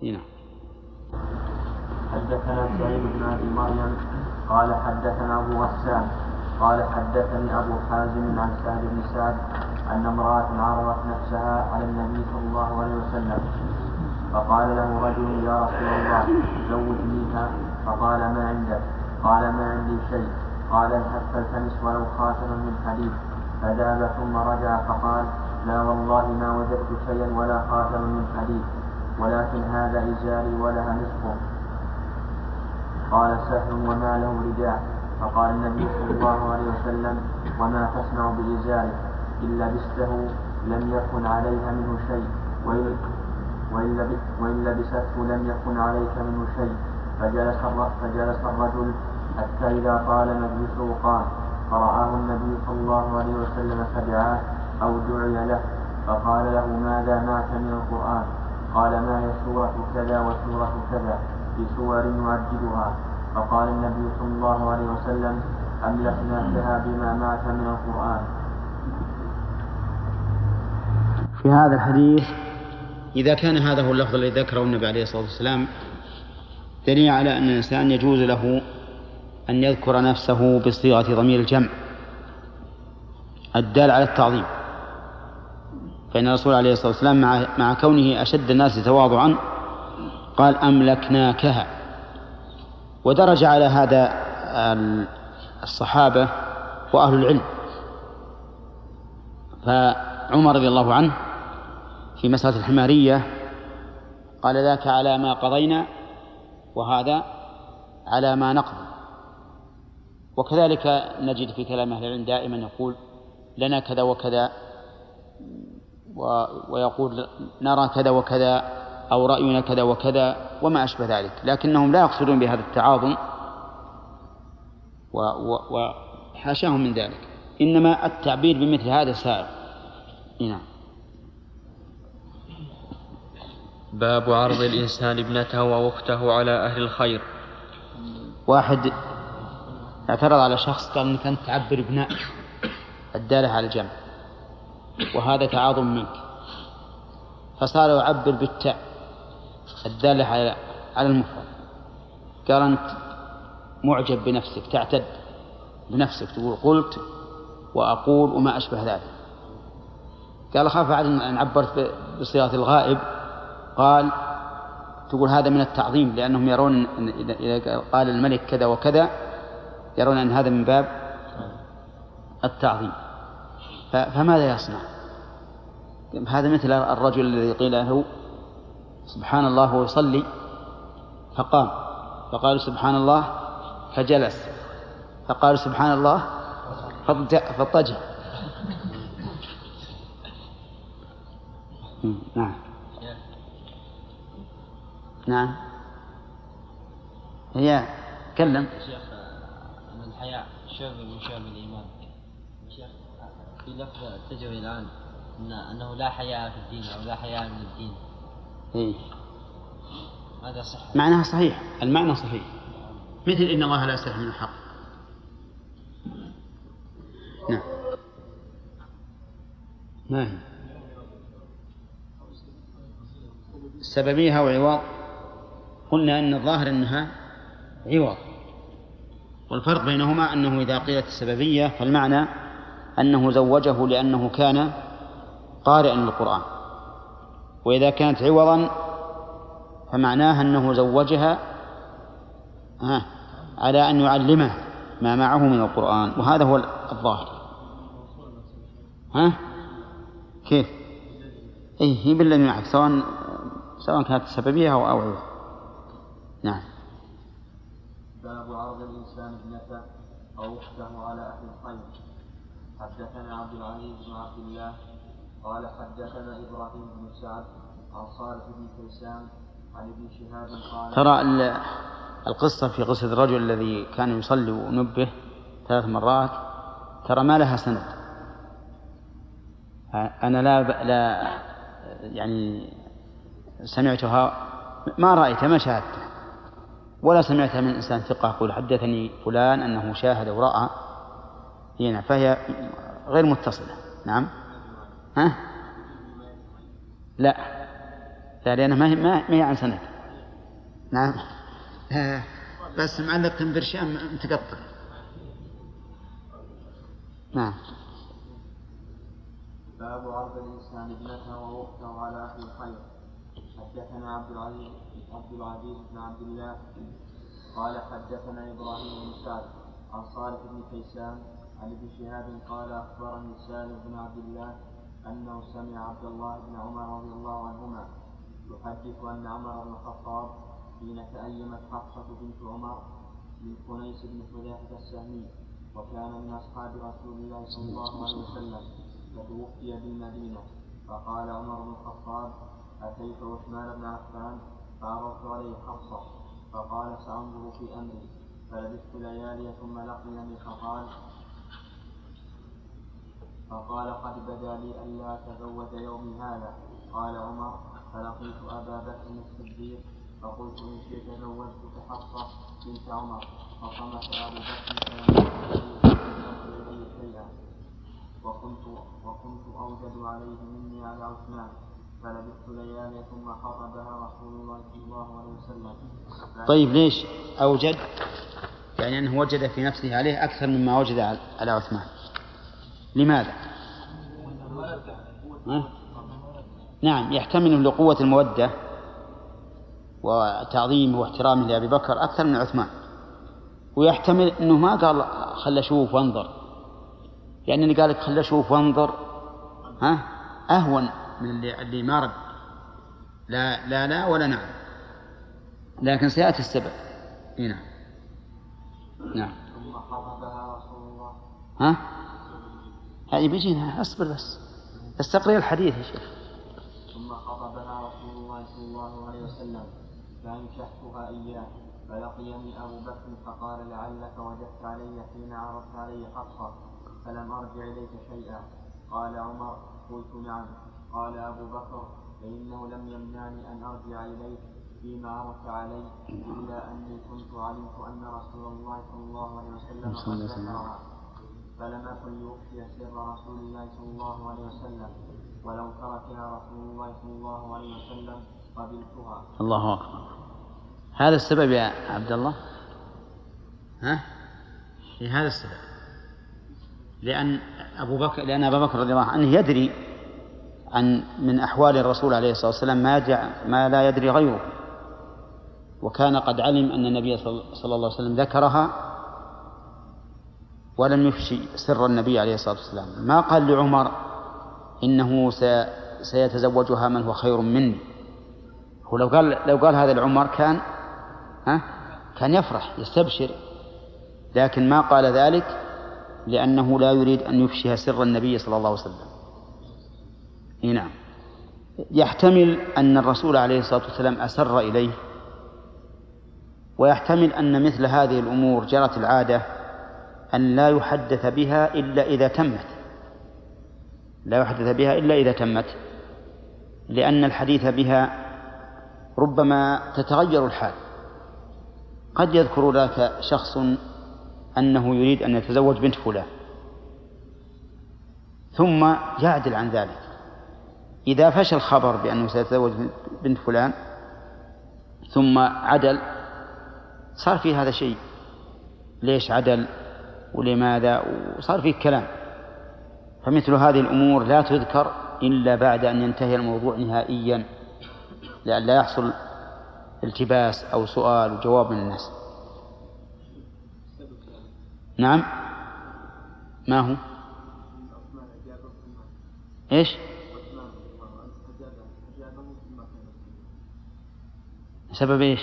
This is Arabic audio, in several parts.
هنا. حدثنا سعيد بن أبي مريم قال حدثنا أبو غسان قال حدثني أبو حازم عن سعد بن سعد أن امرأة عرضت نفسها على النبي صلى الله عليه وسلم فقال له رجل يا رسول الله زوجنيها فقال ما عندك؟ قال ما عندي شيء. قال اذهب فالتمس ولو خاتما من حديد. فذهب ثم رجع فقال لا والله ما وجدت شيئا ولا خاتما من حديد ولكن هذا إزاري ولها نصفه. قال سهل وما له رداء. فقال النبي صلى الله عليه وسلم وما تصنع بإزارك إن لبسته لم يكن عليها منه شيء وإن لبسته لم يكن عليك منه شيء. فجلس الرجل حتى إذا طال مجلسه قام فرآه النبي صلى الله عليه وسلم فدعاه أو دعي له فقال له ماذا معك من القرآن؟ قال ما هي سورة كذا وسورة كذا بسور يعجبها. فقال النبي صلى الله عليه وسلم أملكناكها بما معك من القرآن. في هذا الحديث إذا كان هذا هو اللفظ الذي ذكره النبي عليه الصلاة والسلام دليل على أن الإنسان يجوز له أن يذكر نفسه بصيغة ضمير الجمع الدال على التعظيم، فإن الرسول عليه الصلاة والسلام مع كونه أشد الناس تواضعا قال أملكناكها، ودرج على هذا الصحابة وأهل العلم. فعمر رضي الله عنه في مسألة الحمارية قال ذاك على ما قضينا وهذا على ما نقضي. وكذلك نجد في كلام أهل العلم دائما يقول لنا كذا وكذا ويقول نرى كذا وكذا أو رأينا كذا وكذا وما أشبه ذلك، لكنهم لا يقصدون بهذا التعاظم وحاشاهم من ذلك، إنما التعبير بمثل هذا سائر. نعم. باب عرض الإنسان ابنته وأخته على أهل الخير. واحد اعترض على شخص قال إنك أنت تعبر ابناء الدالة على الجمع وهذا تعاظم منك، فصار يعبر بالتاء الدالة على المفرد. قال أنت معجب بنفسك، تعتد بنفسك، تقول قلت وأقول وما أشبه ذلك. قال خاف بعد أن عبرت بصيغة الغائب، قال تقول هذا من التعظيم، لأنهم يرون إذا قال الملك كذا وكذا يرون أن هذا من باب التعظيم. فماذا يصنع؟ هذا مثل الرجل الذي قيل له سبحان الله وهو يصلي فقام، فقال سبحان الله فجلس، فقال سبحان الله فاضطجع. نعم نعم. هي تكلم شيخ أن الحياء شعب من شعب الإيمان. شيخ في لفظ اتجه الآن أنه لا حياء في الدين أو لا حياء من الدين. إيه. هذا صحيح. معناها صحيح، المعنى صحيح، مثل إن الله لا يستحي من الحق. نعم. ما هي السببية وعوض؟ قلنا أن الظاهر أنها عوض، والفرق بينهما أنه إذا قيلت السببية فالمعنى أنه زوجه لأنه كان قارئا للقرآن، وإذا كانت عوضا فمعناها أنه زوجها على أن يعلمه ما معه من القرآن، وهذا هو الظاهر. كيف؟ هي بالذي معك سواء كانت السببية أو عوض. نعم. باب عرض الإنسان ابنته أو أخته على أهل الخير. حدثنا عبد العزيز بن عبد الله قال حدثنا إبراهيم بن سعد عن صالح بن كيسان عن ابن شهاب قال ترى القصة في قصة الرجل الذي كان يصلي ونبه 3 مرات ترى ما لها سند. أنا لا يعني سمعتها، ما رأيتها، ما شاهدتها، ولا سمعتها من إنسان ثقة يقول حدثني فلان أنه شاهد ورأى هنا، فهي غير متصلة. نعم. لا لأنها ما هي عن سند. نعم. بس معلق برشام متقطع. نعم. باب عرض الإنسان ابنته ووقته على أهل الخير. حدثنا عبد العزيز بن عبد الله قال حدثنا إبراهيم بن سعد عن صالح بن كيسان عن ابن شهاب قال أخبرني سالم بن عبد الله أنه سمع عبد الله بن عمر رضي الله عنهما يحدث أن عمر بن الخطاب حين تأيمت حفصة بنت عمر من كنيس بن حذافة السهمي وكان من أصحاب رسول الله صلى الله عليه وسلم فتوفي بالمدينة، فقال عمر بن الخطاب أتيت عثمان بن عفان فعرضت عليه حفصة فقال سأنظر في أمري، فلبثت ليالي ثم لقيني فقال قد بدا لي ألا أتزوج يومي هذا. قال عمر فلقيت أبا بكر الصديق فقلت إن شئت زوجتك حفصة بنت عمر، فصمت أبو بكر فلم يقل إلي شيئا وكنت أوجد عليه مني على عثمان، فلبثت ليالي ثم خطبها رسول الله صلى الله عليه وسلم. طيب ليش أوجد؟ يعني أنه وجد في نفسه عليه أكثر مما وجد على عثمان. لماذا؟ نعم، يحتمل لقوة المودة وتعظيمه واحترامه لأبي بكر أكثر من عثمان، ويحتمل أنه ما قال خل أشوف وانظر، يعني اللي قال لك خل أشوف وانظر أهون من اللي ما رد لا ولا نعم، لكن سيأتي السبب هنا. نعم. ثم خطبها رسول الله. هذه بيجينا، أصبر بس استقرأ الحديث يا شيخ. ثم خطبها رسول الله صلى الله عليه وسلم فأنكحتها إياه، فلقيني أبو بكر فقال لعلك وجدت علي حين عرضت علي حفصة فلم أرجع إليك شيئا. قال عمر قلت نعم. قال أبو بكر فإنه لم يمنعني أن أرجع إليك فيما عرضت علي إلا أني كنت علمت أن رسول الله صلى الله عليه وسلم قد ذكرها، فلم أكن لأخفي سر رسول الله صلى الله عليه وسلم، ولو تركها رسول الله صلى الله عليه وسلم قبلتها. الله أكبر. هذا السبب يا عبد الله، هذا السبب، لأن أبا بكر رضي الله عنه يدري من أحوال الرسول عليه الصلاة والسلام ما لا يدري غيره، وكان قد علم أن النبي صلى الله عليه وسلم ذكرها ولم يفشي سر النبي عليه الصلاة والسلام. ما قال لعمر إنه سيتزوجها من هو خير مني. هو لو قال هذا لعمر كان يفرح يستبشر، لكن ما قال ذلك لأنه لا يريد أن يفشي سر النبي صلى الله عليه وسلم. نعم. يحتمل أن الرسول عليه الصلاة والسلام أسر إليه، ويحتمل أن مثل هذه الأمور جرت العادة أن لا يحدث بها إلا إذا تمت، لأن الحديث بها ربما تتغير الحال. قد يذكر لك شخص أنه يريد أن يتزوج بنت فلان ثم يعدل عن ذلك. إذا فشى الخبر بأنه سيتزوج بنت فلان ثم عدل، صار في هذا شيء، ليش عدل ولماذا، وصار فيه كلام. فمثل هذه الأمور لا تذكر إلا بعد أن ينتهي الموضوع نهائيا، لأن لا يحصل التباس أو سؤال وجواب من الناس. نعم. ما هو؟ إيش؟ سبب إيش؟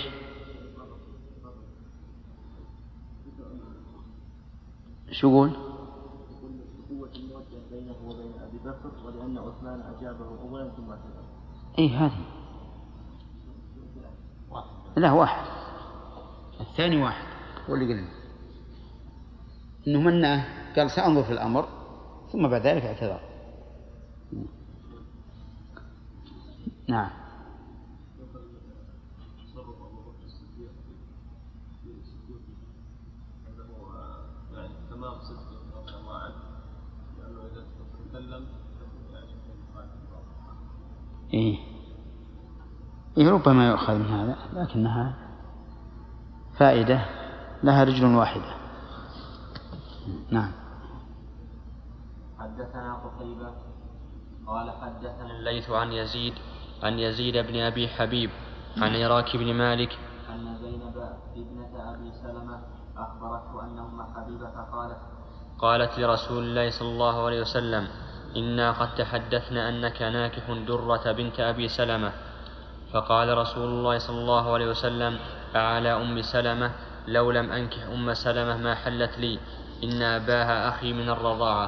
شو يقول؟ قوة المودة بينه وبين أبي بكر، ولأن عثمان أجابه أولا ثم كذا. إيه هذه؟ لا واحد، الثاني واحد هو اللي قلنا إنه منه قال سأنظر في الأمر ثم بعد ذلك اعتذر. نعم. إيه ربما يؤخذ من هذا، لكنها فائدة لها رجل واحدة. نعم. حدثنا قتيبة قال حدثنا الليث عن يزيد بن أبي حبيب عن عراك بن مالك أن زينب ابنة أبي سلمة أخبرته أن أم حبيبة قالت لرسول الله صلى الله عليه وسلم: إنا قد تحدثنا أنك ناكح درة بنت أبي سلمة. فقال رسول الله صلى الله عليه وسلم: أعلى أم سلمة، لو لم أنكح أم سلمة ما حلت لي، إن أباها أخي من الرضاعة.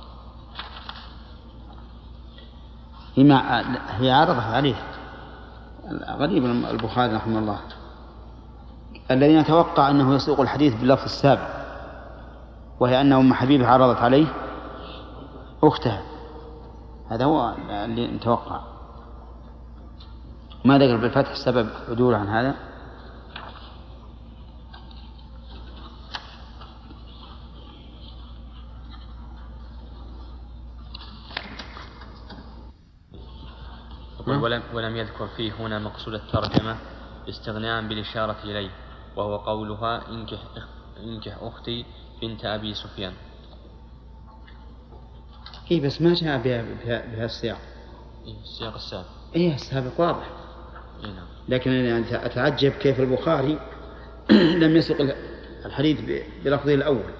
هي عرضت عليه غريب البخاري رحمه الله الذي نتوقع أنه يسوق الحديث باللفظ السابق، وهي أن أم حبيبة عرضت عليه أختها. هذا هو اللي نتوقع. ما ذكر بالفتح سبب عدول عن هذا. ولم يذكر فيه هنا مقصود الترجمة استغناء بالإشارة إليه، وهو قولها: انكح أختي بنت أبي سفيان. إيه بس ما جاء بها السياق. السياق السابق. إيه السابق واضح. نعم. لكن أنا أتعجب كيف البخاري لم يسق الحديث بلفظه الأول.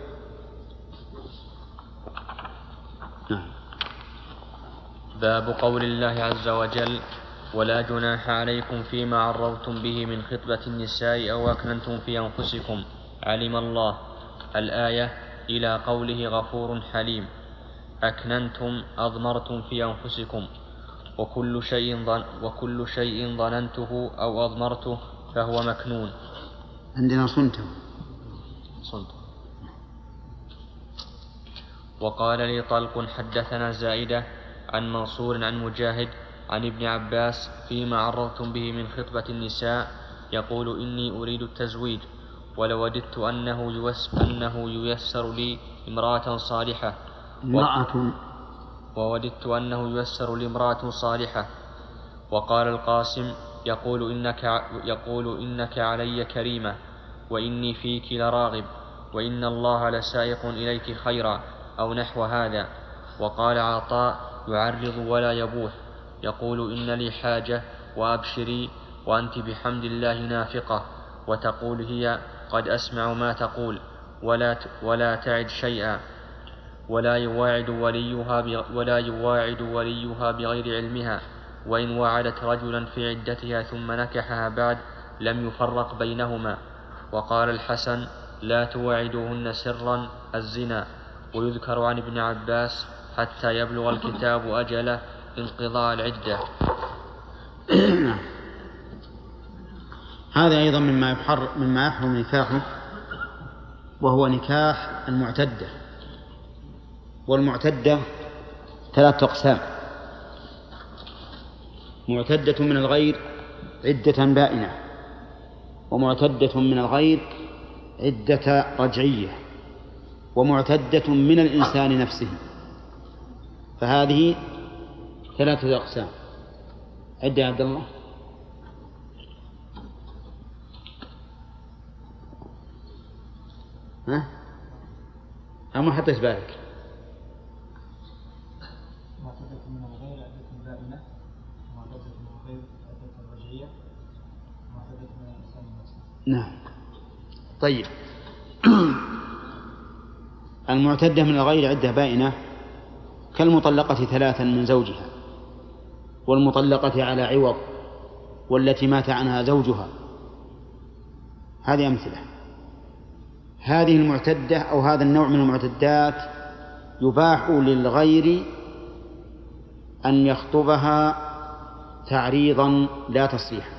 نعم. باب قول الله عز وجل: ولا جناح عليكم فيما عرضتم به من خطبة النساء أو أكننتم في أنفسكم علم الله. الآية إلى قوله غفور حليم. أكننتم أضمرتم في أنفسكم، وكل شيء ظننته أو أضمرته فهو مكنون. عندنا صنته. وقال لي طلق حدثنا زائدة عن منصور عن مجاهد عن ابن عباس فيما عرضتم به من خطبة النساء يقول: إني أريد التزويج، ولوددت أنه ييسر لي امرأة صالحة. ووددت أنه ييسر لي امرأة صالحة. وقال القاسم: يقول إنك علي كريمة، وإني فيك لراغب، وإن الله لسائق إليك خيرا، أو نحو هذا. وقال عطاء: يعرض ولا يبوح، يقول: إن لي حاجة وأبشري، وأنت بحمد الله نافقة. وتقول هي: قد أسمع ما تقول، ولا تعد شيئا. ولا يواعد وليها بغير علمها، وإن وعدت رجلا في عدتها ثم نكحها بعد لم يفرق بينهما. وقال الحسن: لا تواعدوهن سرا الزنا. ويذكر عن ابن عباس: حتى يبلغ الكتاب أجله انقضاء العدة. هذا أيضا مما يحرم نكاحه، وهو نكاح المعتدة. والمعتدة 3 أقسام: معتدة من الغير عدة بائنة، ومعتدة من الغير عدة رجعية، ومعتدة من الإنسان نفسه. فهذه 3 أقسام. عد يا عبد الله. ها؟ أما حطيت بالك. معتدة من الغير عدة بائنة، معتدة من الغير عدة رجعية، معتدة من الإنسان نفسه. نعم. طيب. المعتدة من الغير عدة بائنة كالمطلقة 3 من زوجها، والمطلقة على عوض، والتي مات عنها زوجها. هذه أمثلة. هذه المعتدة أو هذا النوع من المعتدات يباح للغير أن يخطبها تعريضا لا تصريحا.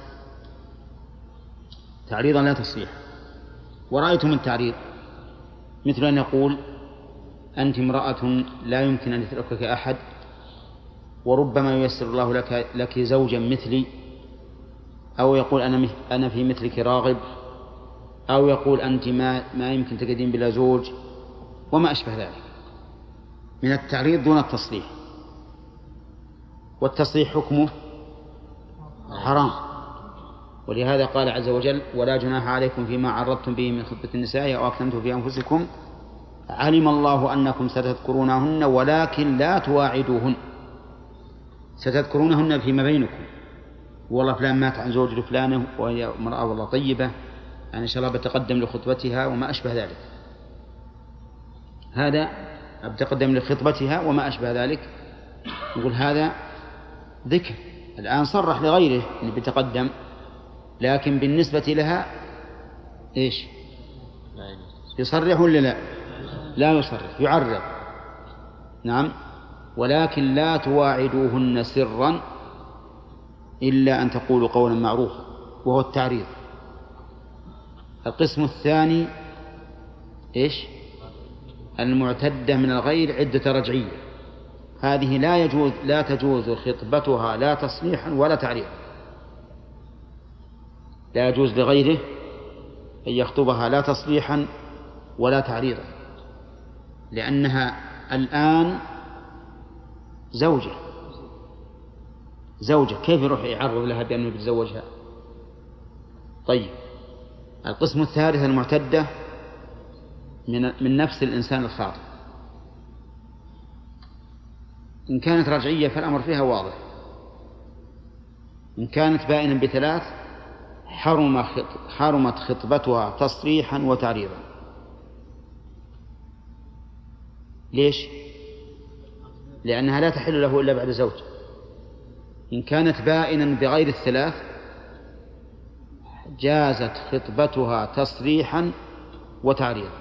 تعريضا لا تصريحا. ورأيتم التعريض مثل أن يقول: أنت امرأة لا يمكن أن يتركك أحد، وربما ييسر الله لك زوجا مثلي، أو يقول: أنا في مثلك راغب، أو يقول: أنت ما يمكن تقدين بلا زوج، وما أشبه ذلك من التعريض دون التصريح. والتصريح حكمه حرام، ولهذا قال عز وجل: ولا جناح عليكم فيما عرضتم به من خطبة النساء أو أكننتم في أنفسكم علم الله أنكم ستذكرونهن ولكن لا تواعدوهن. ستذكرونهن فيما بينكم، والله فلان مات عن زوج لفلانه وهي امرأة والله طيبة، يعني إن شاء الله بتقدم لخطبتها وما أشبه ذلك. هذا بتقدم لخطبتها وما أشبه ذلك، نقول هذا ذكر. الآن صرح لغيره أنه بتقدم، لكن بالنسبة لها إيش؟ يصرح ولا لا؟ لا يصرح، يعرض. نعم. ولكن لا تواعدوهن سرا إلا أن تقولوا قولا معروفا، وهو التعريض. القسم الثاني إيش؟ المعتدة من الغير عدة رجعية، هذه لا تجوز خطبتها لا تصريحا ولا تعريضا. لا يجوز لغيره أن يخطبها لا تصريحا ولا تعريضا، لأنها الآن زوجة، كيف يروح يعرض لها بأنه يتزوجها؟ طيب، القسم الثالث المعتدة من نفس الإنسان الخاطب. إن كانت رجعية فالأمر فيها واضح. إن كانت بائنا بثلاث حرمت خطبتها تصريحا وتعريضا. ليش؟ لأنها لا تحل له إلا بعد زوج. إن كانت بائنا بغير الثلاث جازت خطبتها تصريحا وتعريضا.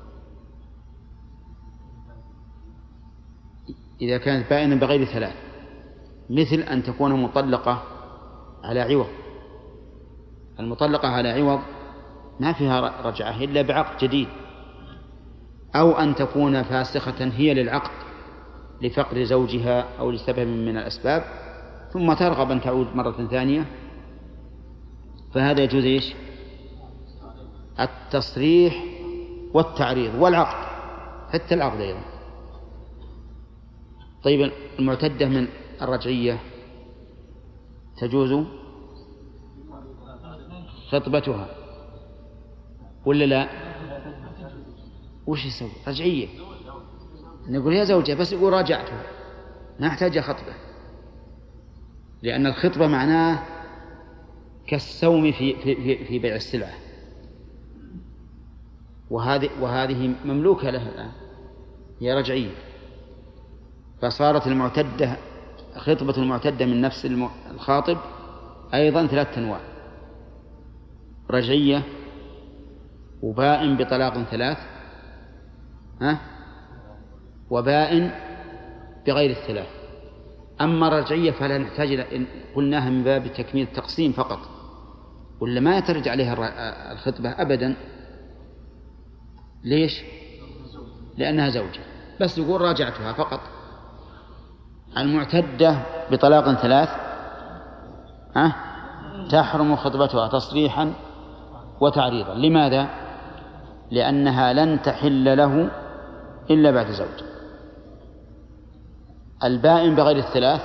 إذا كانت بائنا بغير ثلاث، مثل أن تكون مطلقة على عوض. المطلقة على عوض ما فيها رجعة إلا بعقد جديد، أو أن تكون فاسخة هي للعقد لفقر زوجها أو لسبب من الأسباب، ثم ترغب أن تعود مرة ثانية، فهذا يجوز إيش؟ التصريح والتعريض والعقد، حتى العقد أيضا. طيب، المعتدة من الرجعية تجوز خطبتها ولا لا؟ وش يسوي؟ رجعية، نقول يا زوجة، بس يقول راجعته، ما احتاج خطبة، لأن الخطبة معناه كالسوم في بيع السلعة، وهذه مملوكة لها الآن، هي رجعية. فصارت المعتدة، خطبة المعتدة من نفس الخاطب أيضا 3 أنواع: رجعية، وبائن بطلاق 3، وبائن بغير 3. أما الرجعية فلا نحتاج قلناها من باب تكميل التقسيم فقط، ولا ما يترجع عليها الخطبة أبدا. ليش؟ لأنها زوجة، بس يقول راجعتها فقط. المعتدة بطلاق 3 تحرم خطبتها تصريحا وتعريضا. لماذا؟ لأنها لن تحل له إلا بعد زوج. البائن بغير 3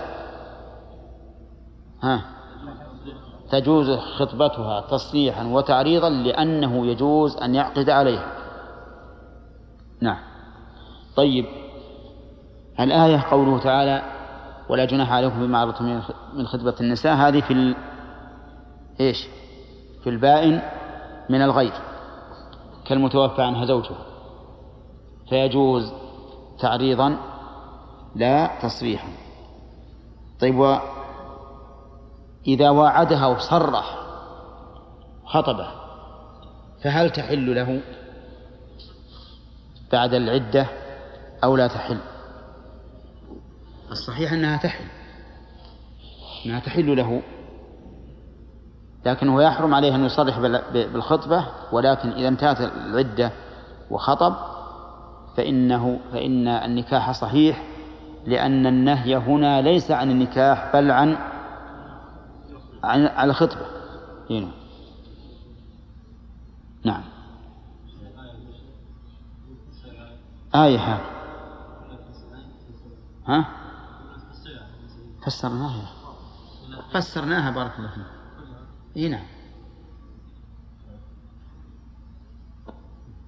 تجوز خطبتها تصريحا وتعريضا، لأنه يجوز أن يعقد عليها. نعم. طيب، الآية قوله تعالى: ولا جناح عليكم بما عرضتم من خطبة النساء، هذه في إيش؟ في البائن من الغير، كالمتوفى عنها زوجها، فيجوز تعريضا لا تصريحا. طيب، وإذا واعدها وصرح خطبه فهل تحل له بعد العدة أو لا تحل؟ الصحيح أنها تحل له، لكنه يحرم عليه أن يصرح بالخطبة، ولكن إذا انتهت العدة وخطب فإن النكاح صحيح، لأن النهي هنا ليس عن النكاح بل عن الخطبة هنا. نعم. آية فسرناها بارك الله فيك. نعم،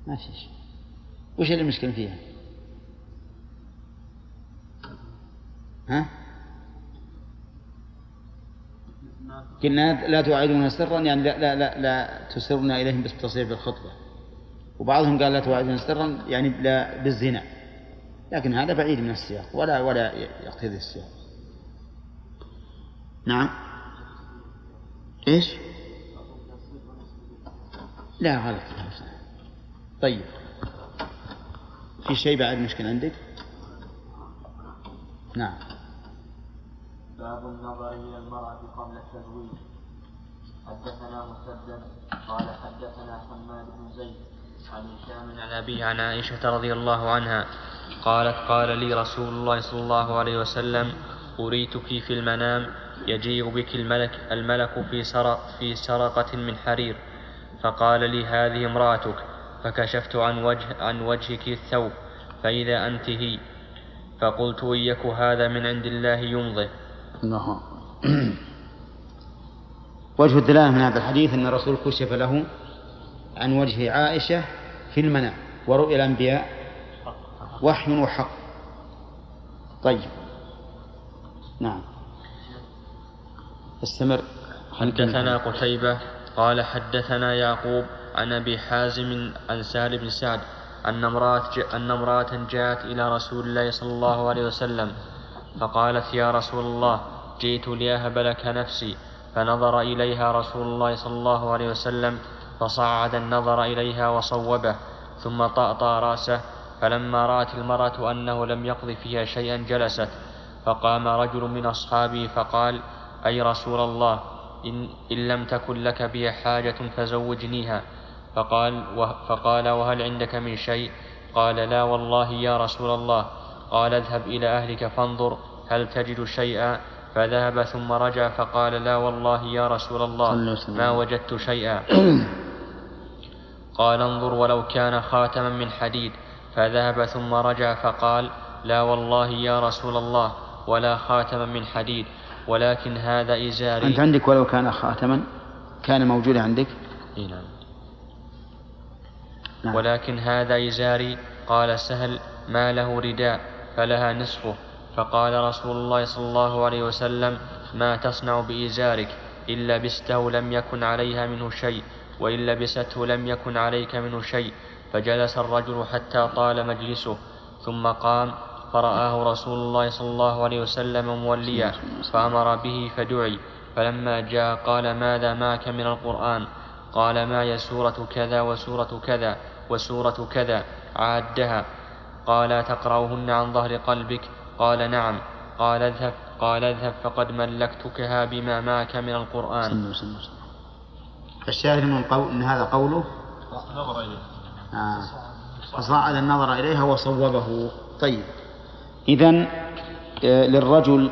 ما في شيء. وش اللي المشكلة فيها؟ ها؟ قلنا لا توعدون سرا، يعني لا تسرون إليهم بالتصريح بالخطبة، وبعضهم قال لا توعدون سرا يعني لا بالزنا، لكن هذا بعيد من السياق ولا يقتضي السياق. نعم. إيش؟ لا غلط. طيب، في شيء بعد مشكلة عندك؟ نعم. باب النظر إلى المرأة قبل التزويج. حدثنا مسدد قال حدثنا حماد بن زيد عن هشام عن أبيه عن عائشة رضي الله عنها قالت قال لي رسول الله صلى الله عليه وسلم أريتك في المنام يجيء بك الملك في سرقة من حرير، فقال لي هذه امرأتك، فكشفت عن وجهك الثوب فإذا أنت هي، فقلت إيك هذا من عند الله يمضي. وجه الدلالة من هذا الحديث أن الرسول كشف له عن وجه عائشة في المنام، ورؤيا الأنبياء وحي وحق. طيب، نعم، استمر. حدثنا قتيبة قال حدثنا يعقوب عن أبي حازم عن سهل بن سعد أن امرأة جاءت إلى رسول الله صلى الله عليه وسلم فقالت يا رسول الله جئت لأهب لك نفسي، فنظر إليها رسول الله صلى الله عليه وسلم فصعد النظر إليها وصوبه، ثم طأطأ رأسه، فلما رأت المرأة أنه لم يقض فيها شيئا جلست، فقام رجل من أصحابه فقال أي رسول الله إن لم تكن لك بها حاجة فزوجنيها. فقال وهل عندك من شيء؟ قال لا والله يا رسول الله. قال اذهب إلى أهلك فانظر هل تجد شيئا، فذهب ثم رجع فقال لا والله يا رسول الله ما وجدت شيئا. قال انظر ولو كان خاتما من حديد، فذهب ثم رجع فقال لا والله يا رسول الله ولا خاتما من حديد، ولكن هذا إزاري. أنت عندك ولو كان خاتما كان موجودا عندك؟ نعم. ولكن هذا إزاري. قال سهل ما له رداء فلها نصفه. فقال رسول الله صلى الله عليه وسلم ما تصنع بإزارك؟ إن لبسته لم يكن عليها منه شيء، وإن لبسته لم يكن عليك منه شيء. فجلس الرجل حتى طال مجلسه، ثم قام فرآه رسول الله صلى الله عليه وسلم موليا، فأمر به فدعي. فلما جاء قال ماذا معك من القرآن؟ قال معي سورة كذا وسورة كذا وسورة كذا، عادها. قال تقرأهن عن ظهر قلبك؟ قال نعم. قال اذهب فقد ملكتكها بما معك من القرآن. الشاهد من هذا قوله فصعد النظر إليها وصوبه. طيب، إذن للرجل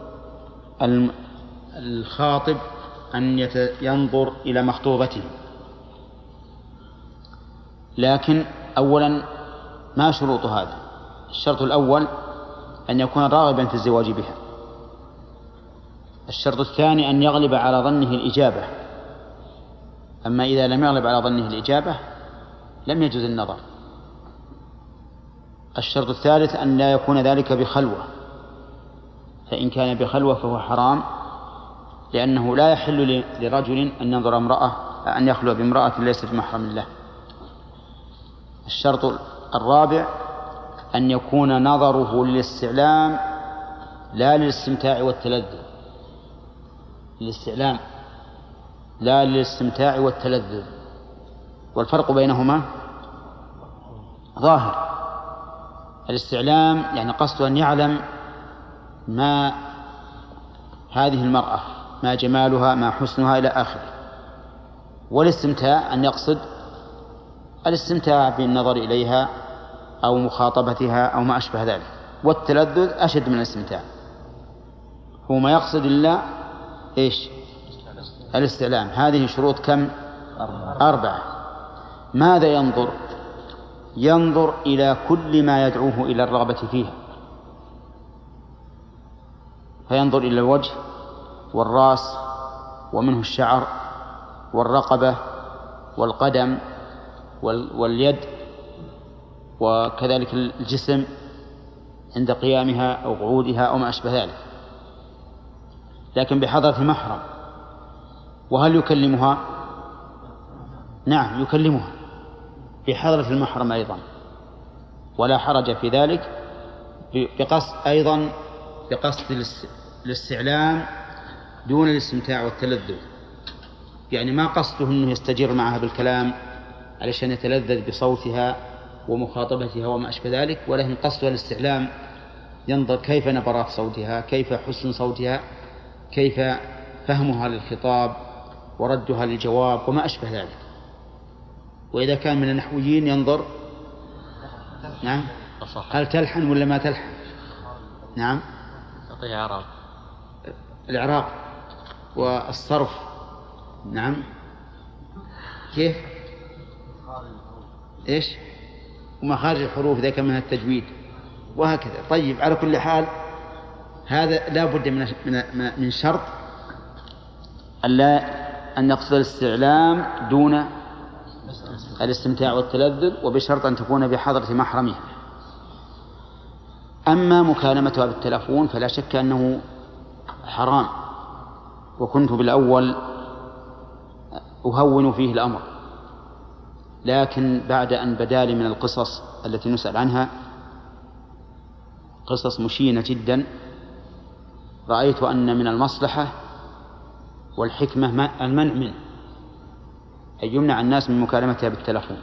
الخاطب أن ينظر إلى مخطوبته، لكن أولا ما شروط هذا؟ الشرط الأول أن يكون راغبا في الزواج بها. الشرط الثاني أن يغلب على ظنه الإجابة، أما إذا لم يغلب على ظنه الإجابة لم يجوز النظر. الشرط الثالث أن لا يكون ذلك بخلوة، فإن كان بخلوة فهو حرام، لأنه لا يحل لرجل أن يخلو بامرأة ليست محرم له. الشرط الرابع أن يكون نظره للاستعلام لا للاستمتاع والتلذذ، للاستعلام لا للاستمتاع والتلذذ، والفرق بينهما ظاهر. الاستعلام يعني قصد أن يعلم ما هذه المرأة، ما جمالها، ما حسنها إلى آخره. والاستمتاع أن يقصد الاستمتاع بالنظر إليها أو مخاطبتها أو ما أشبه ذلك. والتلذذ أشد من الاستمتاع، هو ما يقصد إلا إيش؟ الاستعلام. هذه شروط كم؟ 4. ماذا ينظر؟ ينظر إلى كل ما يدعوه إلى الرغبة فيها، فينظر إلى الوجه والرأس ومنه الشعر والرقبة والقدم واليد وكذلك الجسم عند قيامها أو قعودها أو ما أشبه ذلك، لكن بحضرة محرم. وهل يكلمها؟ نعم يكلمها بحضرة المحرم أيضا، ولا حرج في ذلك، بقصد أيضا بقصد الاستعلام دون الاستمتاع والتلذذ، يعني ما قصده أنه يستجر معها بالكلام علشان يتلذذ بصوتها ومخاطبتها وما أشبه ذلك، ولكن قصده الاستعلام، ينظر كيف نبرات صوتها، كيف حسن صوتها، كيف فهمها للخطاب وردها للجواب وما أشبه ذلك. وإذا كان من النحويين ينظر نعم هل تلحن ولا ما تلحن. نعم الإعراب والصرف. نعم كيف إيش ومخارج الحروف إذا كان منها التجويد وهكذا. طيب على كل حال هذا لا بد من شرط أن نقصد الاستعلام دون الاستمتاع والتلذذ، وبشرط أن تكون بحضرة محرمها. أما مكالمتها بالتلفون فلا شك أنه حرام، وكنت بالأول أهون فيه الأمر، لكن بعد أن بدا لي من القصص التي نسأل عنها قصص مشينة جدا، رأيت أن من المصلحة والحكمة المنع منه، أن يمنع الناس من مكالمتها بالتلفون،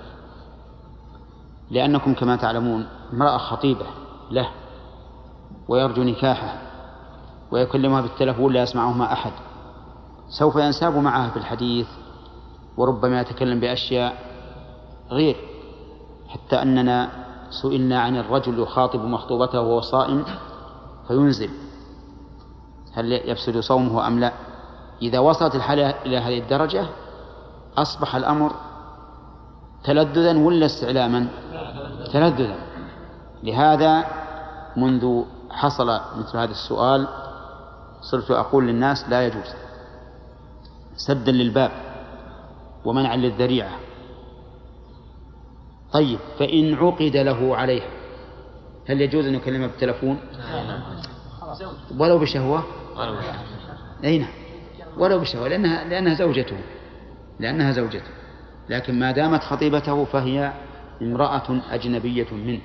لأنكم كما تعلمون امرأة خطيبة له ويرجو نكاحه ويكلمها بالتلفون لا يسمعهما أحد، سوف ينساب معها في الحديث وربما يتكلم بأشياء غير، حتى أننا سئلنا عن الرجل يخاطب مخطوبته وهو صائم فينزل هل يفسد صومه أم لا. إذا وصلت الحالة إلى هذه الدرجة أصبح الأمر تلذذا ولا استعلاما؟ تلذذا. لهذا منذ حصل مثل هذا السؤال صرت أقول للناس لا يجوز، سدا للباب ومنعا للذريعة. طيب فإن عقد له عليها هل يجوز أن يكلمها بالتلفون ولو بشهوة؟ أي نعم ولو بشهوة، لأنها زوجته، لكن ما دامت خطيبته فهي امرأة أجنبية منه.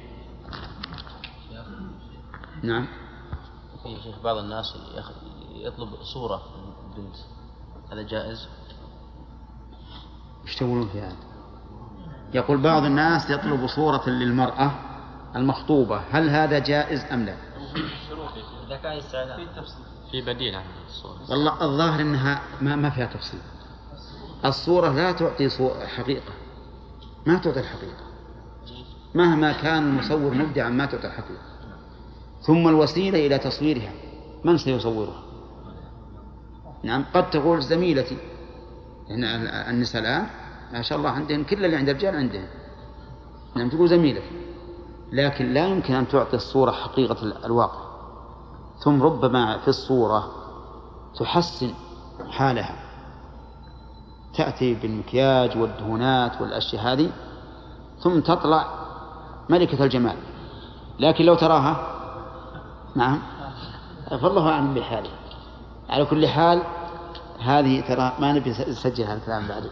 نعم. في شيخ بعض الناس يطلب صورة من البنت، هذا جائز؟ ايش تقولون في هذا؟ يقول بعض الناس يطلب صورة للمرأة المخطوبة، هل هذا جائز أم لا؟ إذا كان يستعلم في بديل عن الصورة. والله الظاهر أنها ما فيها تفصيل. الصورة لا تعطي حقيقة، ما تعطي الحقيقة مهما كان المصور مبدعا، ما تعطي الحقيقة. ثم الوسيلة إلى تصويرها من سيصورها؟ نعم قد تقول زميلتي، هنا النساء الآن ما شاء الله عندهن كل اللي عند الرجال عندهن، نعم تقول زميلتي، لكن لا يمكن أن تعطي الصورة حقيقة الواقع. ثم ربما في الصورة تحسن حالها، تأتي بالمكياج والدهونات والأشياء هذه ثم تطلع ملكة الجمال، لكن لو تراها نعم فالله أعلم بحاله. على كل حال هذه ترى ما نبي نسجل هذا الكلام بعد.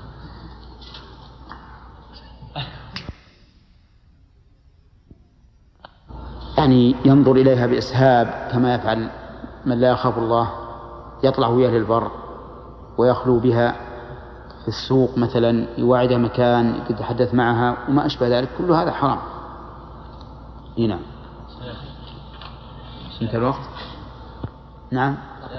يعني ينظر إليها بإسهاب كما يفعل من لا يخاف الله، يطلع وياه للبر ويخلو بها في السوق مثلا، يواعدها مكان يتحدث معها وما أشبه ذلك، كل هذا حرام. نعم. انت الوقت؟ نعم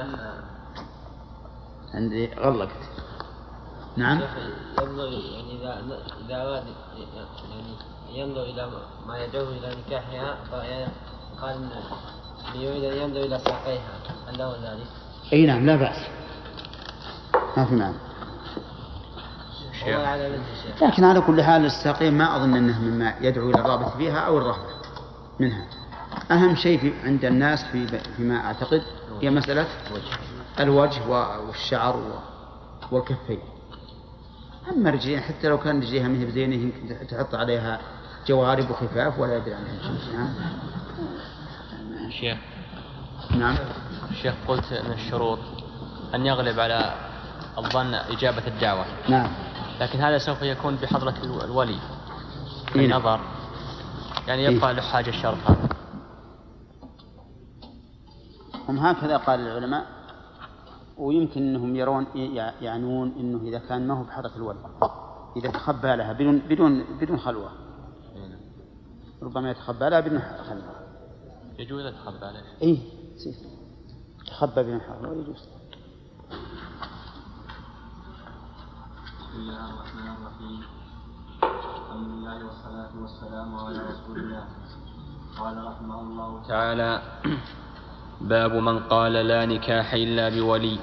عندي غلقت. نعم. ينظر يعني إذا أراد يعني ينظر إلى ما يدعو إلى نكاحها، قال يريد أن ينظر إلى ساقيها، هل له ذلك؟ أي نعم لا بأس، ما في معنى. لكن على كل حال الساقين ما أظن أنه مما يدعو إلى الرغبة فيها أو الرهبة منها. أهم شيء عند الناس فيما أعتقد هي مسألة الوجه والشعر والكفين. أما رجلين حتى لو كان رجليها مهي بزينه يمكن تحط عليها جوارب وخفاف ولا يدري عنها شيء. نعم. شيخ. نعم. الشيخ قلت من الشروط أن يغلب على الظن إجابة الدعوة. نعم. لكن هذا سوف يكون بحضرة الولي إيه؟ النظر، يعني يبقى له حاجة الشرط هذا. هم هكذا قال العلماء، ويمكن أنهم يعنون أنه إذا كان ما هو بحضرة الولي، إذا تخبى لها بدون خلوة، ربما يتخبى لها بدون خلوة. يجوز يتخبى لها. إيه تخبى بدون خلوة يجوز. بسم الله الرحمن الرحيم. الحمد لله والصلاة والسلام على رسول الله. قال رحمه الله تعالى: باب من قال لا نكاح إلا بولي،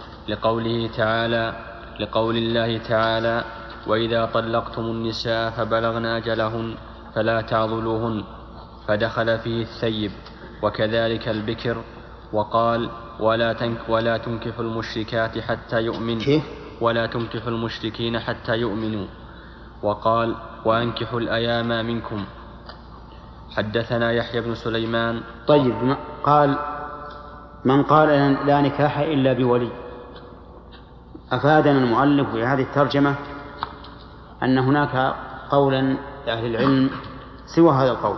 لقول الله تعالى: وإذا طلقتم النساء فبلغن أجلهن فلا تعضلوهن، فدخل فيه الثيب وكذلك البكر. وقال: ولا تنكحوا المشركات حتى يؤمنوا، ولا تنكحوا المشركين حتى يؤمنوا. وقال: وأنكحوا الأيام منكم. حدثنا يحيى بن سليمان. طيب، قال من قال لا نكاح إلا بولي، أفادنا المؤلف بهذه الترجمة أن هناك قولا لأهل العلم سوى هذا القول،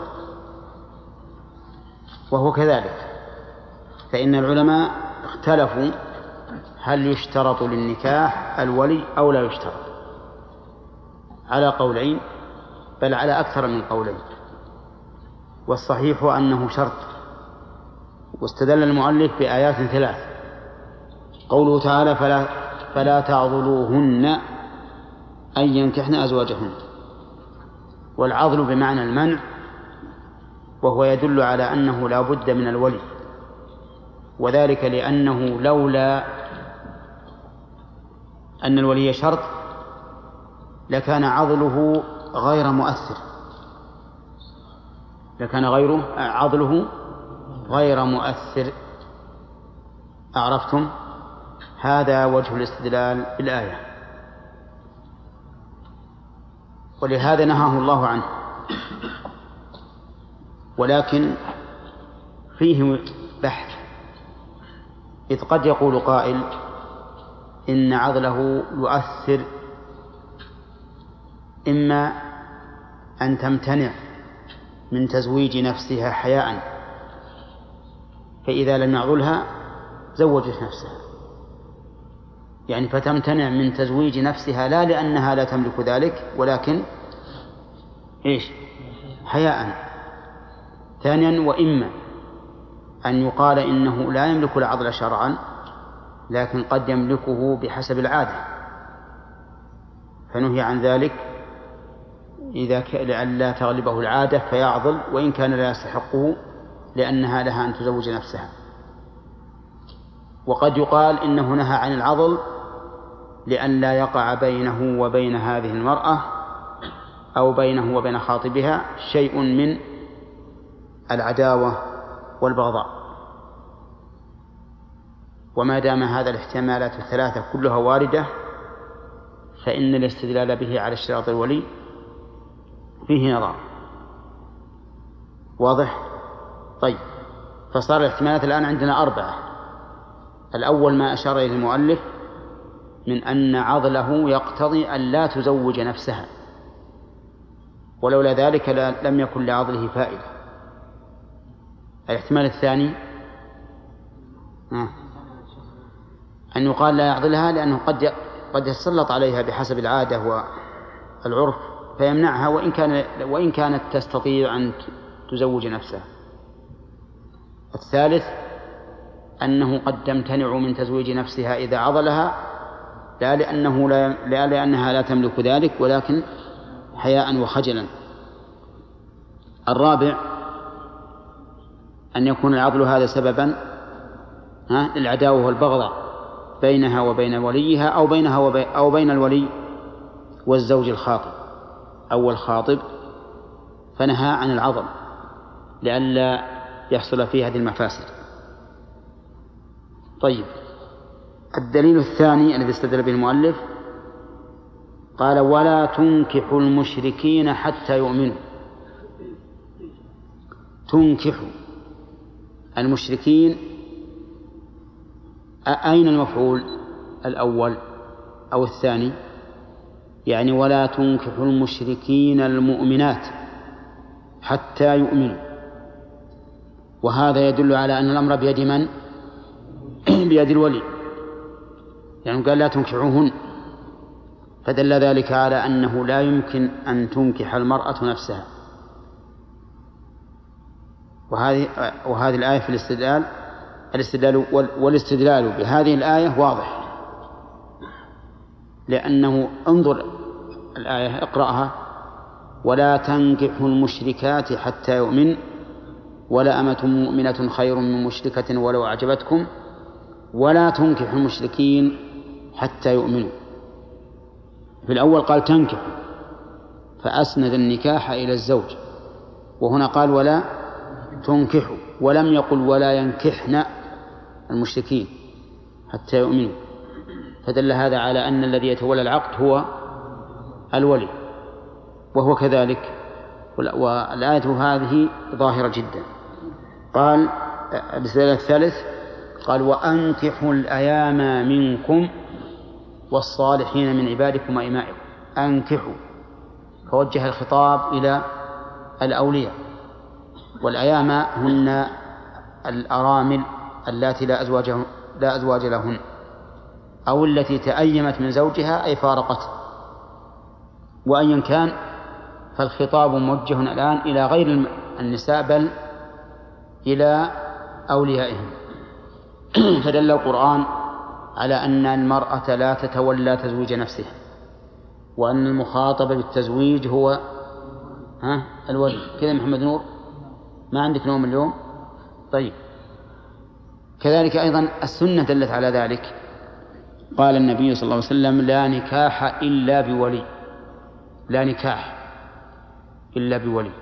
وهو كذلك، فإن العلماء اختلفوا هل يشترط للنكاح الولي أو لا يشترط، على قولين بل على أكثر من قولين، والصحيح أنه شرط. واستدل المؤلف بآيات 3: قوله تعالى: فلا تعضلوهن أن ينكحن أزواجهن، والعضل بمعنى المنع، وهو يدل على أنه لا بد من الولي، وذلك لأنه لولا أن الولي شرط لكان عضله غير مؤثر، عضله غير مؤثر. أعرفتم؟ هذا وجه الاستدلال بالآية، ولهذا نهاه الله عنه. ولكن فيه بحث، إذ قد يقول قائل إن عضله يؤثر، إما أن تمتنع من تزويج نفسها حياء، فإذا لم يعضلها زوجت نفسها، يعني فتمتنع من تزويج نفسها لا لأنها لا تملك ذلك، ولكن حياء. ثانيا، وإما أن يقال إنه لا يملك العضل شرعا، لكن قد يملكه بحسب العادة، فنهي عن ذلك لئلا تغلبه العادة فيعضل وإن كان لا يستحقه، لأنها لها أن تزوج نفسها. وقد يقال إنه نهى عن العضل لأن لا يقع بينه وبين هذه المرأة أو بينه وبين خاطبها شيء من العداوة والبغضاء. وما دام هذا الاحتمالات الثلاثة كلها واردة، فإن الاستدلال به على اشتراط الولي فيه نظر. واضح؟ طيب، فصار الاحتمالات الآن عندنا 4. الأول ما أشار إليه المؤلف من أن عضله يقتضي أن لا تزوج نفسها، ولولا ذلك لم يكن لعضله فائدة. الاحتمال الثاني أن يقال لا يعضلها لأنه قد يتسلط عليها بحسب العادة والعرف فيمنعها وإن كانت تستطيع أن تزوج نفسها. الثالث أنه قد تمتنع من تزويج نفسها إذا عضلها، لا لأنها لا تملك ذلك، ولكن حياء وخجلا. الرابع أن يكون العضل هذا سببا للعداوة والبغضاء بينها وبين وليها أو بين الولي والزوج الخاطب أو الخاطب، فنهى عن العضل لئلا يحصل فيه هذه المفاسد. طيب، الدليل الثاني الذي استدل به المؤلف قال: ولا تنكحوا المشركين حتى يؤمنوا. تنكح المشركين، أين المفعول الأول أو الثاني؟ يعني ولا تنكح المشركين المؤمنات حتى يؤمنوا، وهذا يدل على أن الأمر بيد من؟ بيد الولي، يعني قال لا تنكحوهن، فدل ذلك على أنه لا يمكن أن تنكح المرأة نفسها. وهذه الآية في الاستدلال بهذه الآية واضح، لأنه انظر الآية اقرأها: ولا تنكحوا المشركات حتى يؤمن ولا أمة مؤمنة خير من مشركة ولو أعجبتكم ولا تنكحوا المشركين حتى يؤمنوا. في الأول قال تنكح فأسند النكاح إلى الزوج، وهنا قال ولا تنكحوا، ولم يقل ولا ينكحن المشركين حتى يؤمنوا، فدل هذا على أن الذي يتولى العقد هو الولي، وهو كذلك. والآية هذه ظاهرة جدا. قال الاستدلال الثالث قال وأنكحوا الأيام منكم والصالحين من عبادكم وإمائكم. أنكحوا، فوجه الخطاب إلى الأولياء، والأيام هن الأرامل اللاتي لا أزواج لهن، أو التي تأيمت من زوجها أي فارقته، وأيا كان فالخطاب موجه الآن إلى غير النساء بل إلى أوليائهم. فدل القرآن على أن المرأة لا تتولى تزويج نفسها، وأن المخاطب بالتزويج هو الولي. كذا محمد نور، ما عندك نوم اليوم؟ طيب. كذلك أيضا السنة دلت على ذلك. قال النبي صلى الله عليه وسلم لا نكاح إلا بولي، لا نكاح إلا بولي.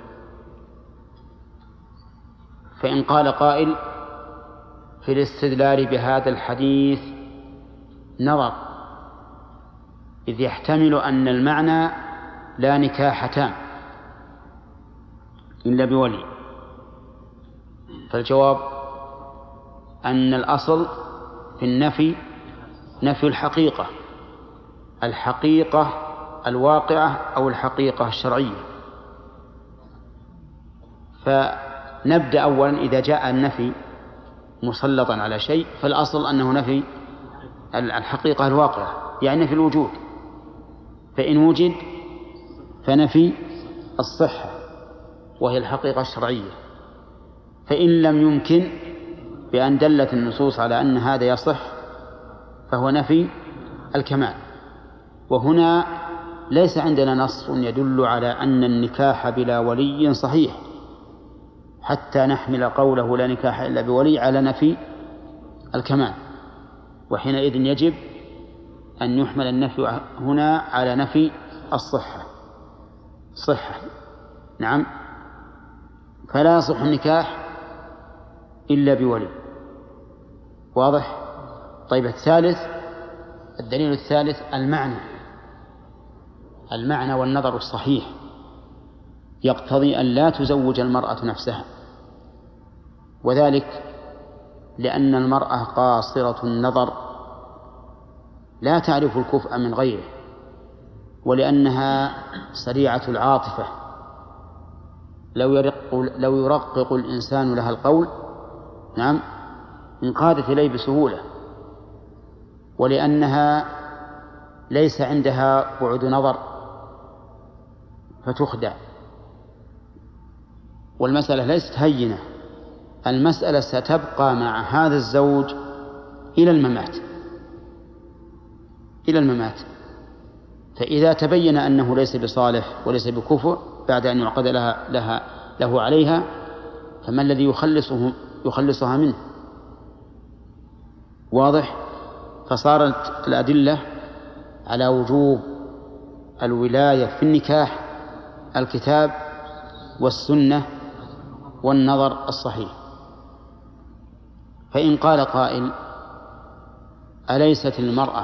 فإن قال قائل في الاستدلال بهذا الحديث نظر، إذ يحتمل أن المعنى لا نكاح تام إلا بولي، فالجواب أن الأصل في النفي نفي الحقيقة، الحقيقة الواقعة أو الحقيقة الشرعية. فنبدأ أولا إذا جاء النفي مسلطا على شيء فالأصل أنه نفي الحقيقة الواقعة، يعني نفي الوجود، فإن وجد فنفي الصحة وهي الحقيقة الشرعية، فإن لم يمكن بأن دلت النصوص على أن هذا يصح فهو نفي الكمال. وهنا ليس عندنا نص يدل على أن النكاح بلا ولي صحيح حتى نحمل قوله لا نكاح إلا بولي على نفي الكمال، وحينئذ يجب أن يحمل النفي هنا على نفي الصحة. نعم، فلا يصح النكاح إلا بولي. واضح؟ طيب، الدليل الثالث المعنى والنظر الصحيح يقتضي أن لا تزوج المرأة نفسها، وذلك لأن المرأة قاصرة النظر لا تعرف الكفء من غيره، ولأنها سريعة العاطفة لو يرقق الإنسان لها القول نعم انقادت إليه بسهولة، ولأنها ليس عندها بعد نظر فتخدع. والمسألة ليست هينة، المسألة ستبقى مع هذا الزوج إلى الممات. فإذا تبين أنه ليس بصالح وليس بكفء بعد أن يعقد له عليها، فما الذي يخلصها منه؟ واضح؟ فصارت الأدلة على وجوب الولاية في النكاح الكتاب والسنة والنظر الصحيح. فإن قال قائل أليست المرأة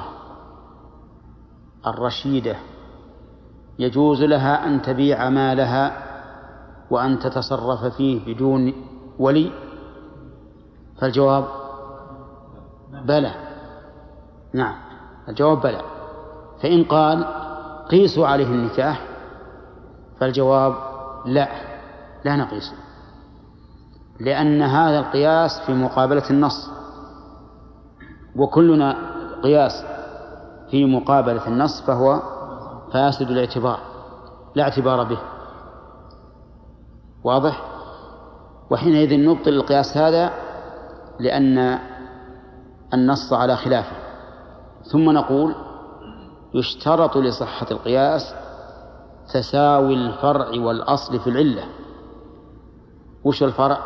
الرشيدة يجوز لها أن تبيع مالها وأن تتصرف فيه بدون ولي؟ فالجواب بلى. نعم، الجواب بلى. فإن قال قيسوا عليه النكاح فالجواب لا نقيسه، لأن هذا القياس في مقابلة النص، وكلنا قياس في مقابلة النص فهو فاسد الاعتبار لا اعتبار به. واضح؟ وحينئذ نبطل القياس هذا لأن النص على خلافه. ثم نقول يشترط لصحة القياس تساوي الفرع والأصل في العلة. وش الفرع؟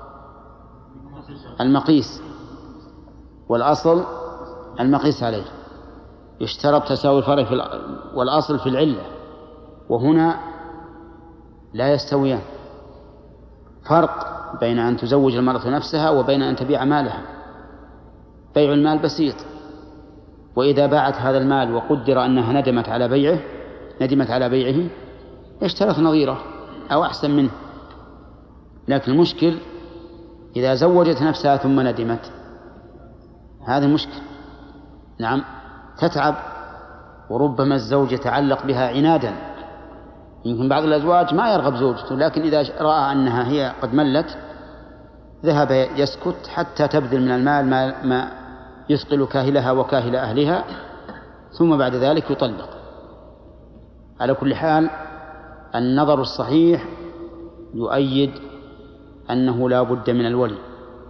المقيس، والأصل المقيس عليه. يشترط تساوي الفرع والأصل في العلة، وهنا لا يستويان. فرق بين أن تزوج المرأة نفسها وبين أن تبيع مالها. بيع المال بسيط، وإذا باعت هذا المال وقدر أنها ندمت على بيعه اشترت نظيره أو أحسن منه. لكن المشكل إذا زوجت نفسها ثم ندمت، هذا مشكل. نعم، تتعب، وربما الزوج يتعلق بها عنادا. يمكن بعض الأزواج ما يرغب زوجته، لكن إذا رأى أنها هي قد ملت ذهب يسكت حتى تبذل من المال ما يثقل كاهلها وكاهل أهلها، ثم بعد ذلك يطلق. على كل حال النظر الصحيح يؤيد أنه لا بد من الولي،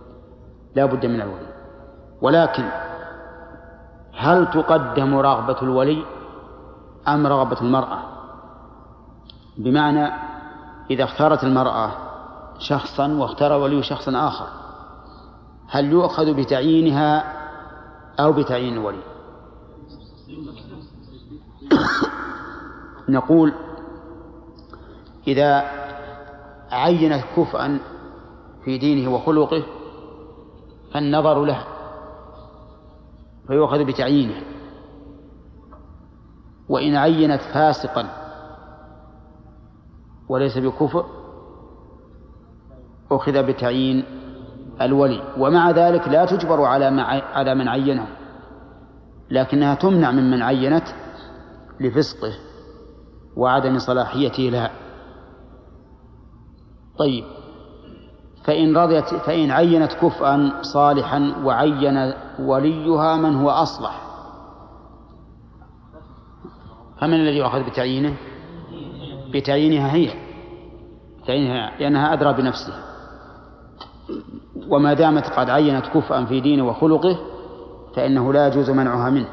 ولكن هل تقدم رغبة الولي أم رغبة المرأة؟ بمعنى إذا اختارت المرأة شخصا واختار ولي شخصا آخر، هل يؤخذ بتعيينها أو بتعيين الولي؟ نقول إذا عينت كفءا في دينه وخلقه فالنظر له فيؤخذ بتعيينه، وإن عينت فاسقا وليس بكفء أخذ بتعيين الولي. ومع ذلك لا تجبر على من عينه، لكنها تمنع ممن عينت لفسقه وعدم صلاحيته لها. طيب، فإن عينت كفءا صالحا وعين وليها من هو أصلح، فمن الذي يؤخذ بتعيينه؟ بتعيينها هي، لأنها أدرى بنفسها. وما دامت قد عينت كفءا في دينه وخلقه فإنه لا يجوز منعها منه.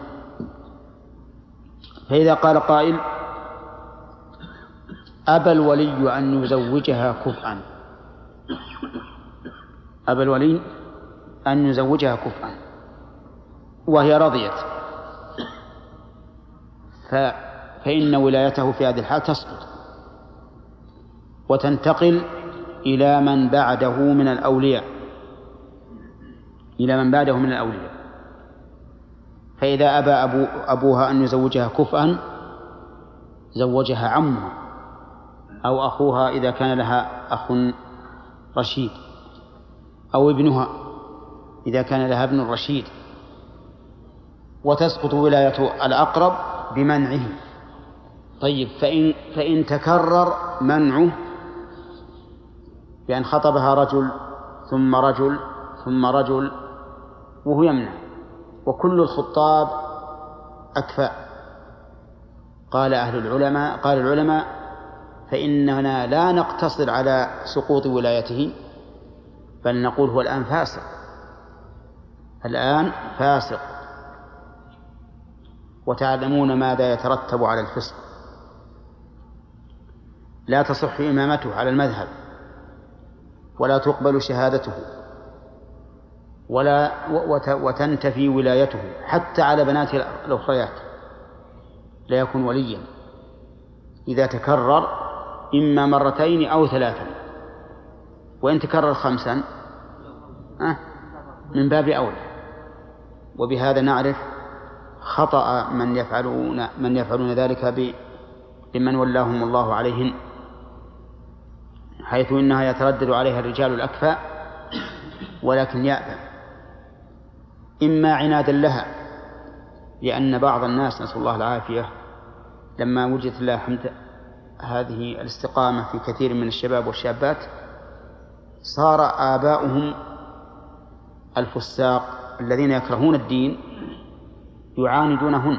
فإذا قال قائل أبى الولي أن يزوجها كفءا، أبى الولي أن يزوجها كفءا وهي رضيت، فإن ولايته في هذه الحال تسقط وتنتقل إلى من بعده من الأولياء، فإذا أبى أبوها أن يزوجها كفءا زوجها عمها أو أخوها إذا كان لها أخ رشيد، أو ابنها إذا كان لها ابن رشيد، وتسقط ولاية الأقرب بمنعه. طيب، فإن تكرر منعه بأن خطبها رجل ثم رجل ثم رجل وهو يمنع، وكل الخطاب أكفاء، قال العلماء فإننا لا نقتصر على سقوط ولايته، بل نقول هو الآن فاسق، وتعلمون ماذا يترتب على الفسق. لا تصح إمامته على المذهب، ولا تقبل شهادته، وتنتفي ولايته حتى على بنات الأخريات، لا يكون وليا إذا تكرر إما مرتين أو ثلاثا، وإن تكرر 5 من باب أولى. وبهذا نعرف خطأ من يفعلون ذلك بمن ولاهم الله عليهن. حيث إنها يتردد عليها الرجال الأكفاء ولكن يأبى، إما عنادا لها، لأن بعض الناس نسأل الله العافية لما وجدت الله الحمد هذه الاستقامة في كثير من الشباب والشابات صار آباؤهم الفساق الذين يكرهون الدين يعاندونهن،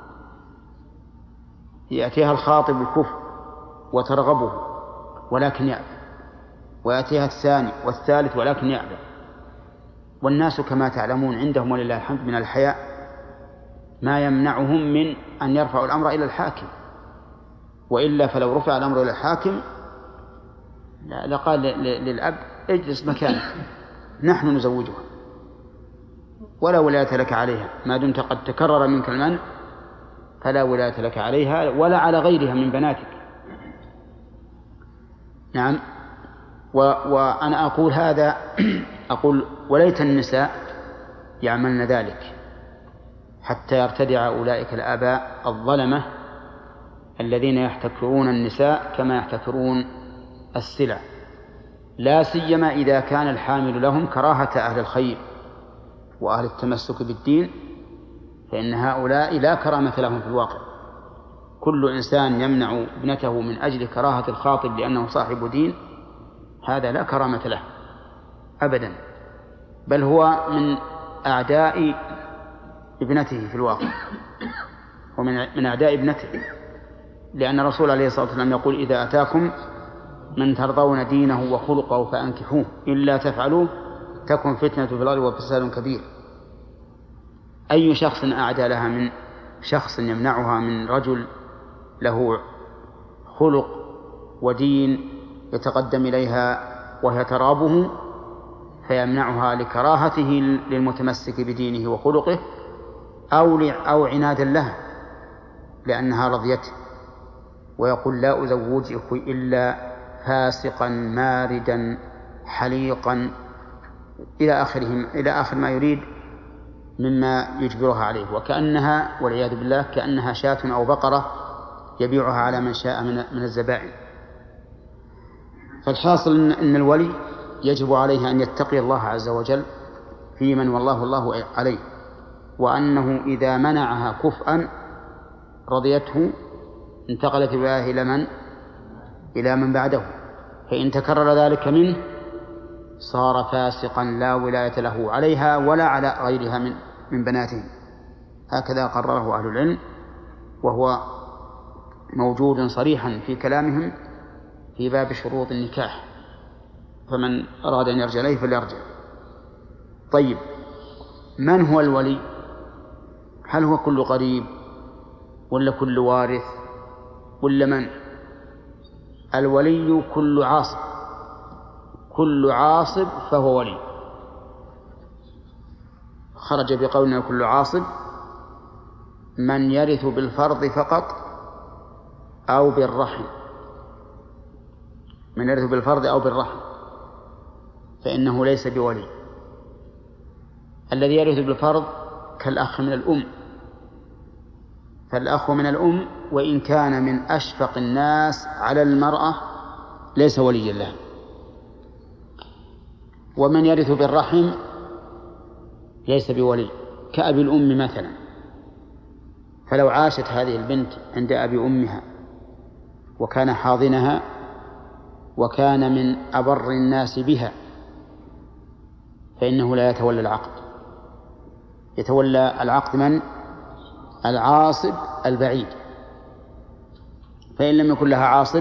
يأتيها الخاطب الكفر وترغبه ولكن يأبى، ويأتيها الثاني والثالث ولكن يأبى. والناس كما تعلمون عندهم ولله الحمد من الحياء ما يمنعهم من أن يرفعوا الأمر إلى الحاكم، وإلا فلو رفع الأمر إلى الحاكم لقال للأب اجلس مكانك نحن نزوجها ولا ولاية لك عليها، ما دمت قد تكرر منك المنع فلا ولاية لك عليها ولا على غيرها من بناتك. نعم. وأنا أقول هذا أقول وليت النساء يعملن ذلك حتى يرتدع أولئك الآباء الظلمة الذين يحتكرون النساء كما يحتكرون السلع، لا سيما إذا كان الحامل لهم كراهة أهل الخير وأهل التمسك بالدين، فإن هؤلاء لا كرامة لهم في الواقع. كل إنسان يمنع ابنته من أجل كراهة الخاطب لأنه صاحب دين هذا لا كرامة له أبدا، بل هو من أعداء ابنته في الواقع ومن أعداء ابنته، لأن الرسول عليه الصلاة والسلام يقول إذا أتاكم من ترضون دينه وخلقه فأنكحوه إلا تفعلوه تكن فتنة في الأرض وفساد كبير. أي شخص أعدى لها من شخص يمنعها من رجل له خلق ودين يتقدم إليها وهي ترابه فيمنعها لكراهته للمتمسك بدينه وخلقه أو عنادا لها لأنها رضيته، ويقول لا أزوجك إلا فاسقا ماردا حليقا إلى آخر ما يريد مما يجبرها عليه، وكأنها والعياذ بالله كأنها شاة أو بقرة يبيعها على من شاء من الزبائن. فالحاصل أن الولي يجب عليه أن يتقي الله عز وجل في من والله الله عليه، وأنه إذا منعها كفءا رضيته انتقلت الولاية إلى من بعده، فإن تكرر ذلك منه صار فاسقا لا ولاية له عليها ولا على غيرها من بناته. هكذا قرره أهل العلم، وهو موجود صريحا في كلامهم في باب شروط النكاح، فمن أراد أن يرجع إليه فليرجع. طيب، من هو الولي؟ هل هو كل قريب ولا كل وارث ولا من؟ الولي كل عاصب، كل عاصب فهو ولي. خرج بقولنا كل عاصب من يرث بالفرض فقط أو بالرحم، من يرث بالفرض أو بالرحم فإنه ليس بولي. الذي يرث بالفرض كالأخ من الأم، فالأخ من الأم وإن كان من أشفق الناس على المرأة ليس وليا له. ومن يرث بالرحم ليس بولي كأبي الأم مثلا، فلو عاشت هذه البنت عند أبي أمها وكان حاضنها وكان من أبر الناس بها فإنه لا يتولى العقد. يتولى العقد من؟ العاصب البعيد، فإن لم يكن لها عاصب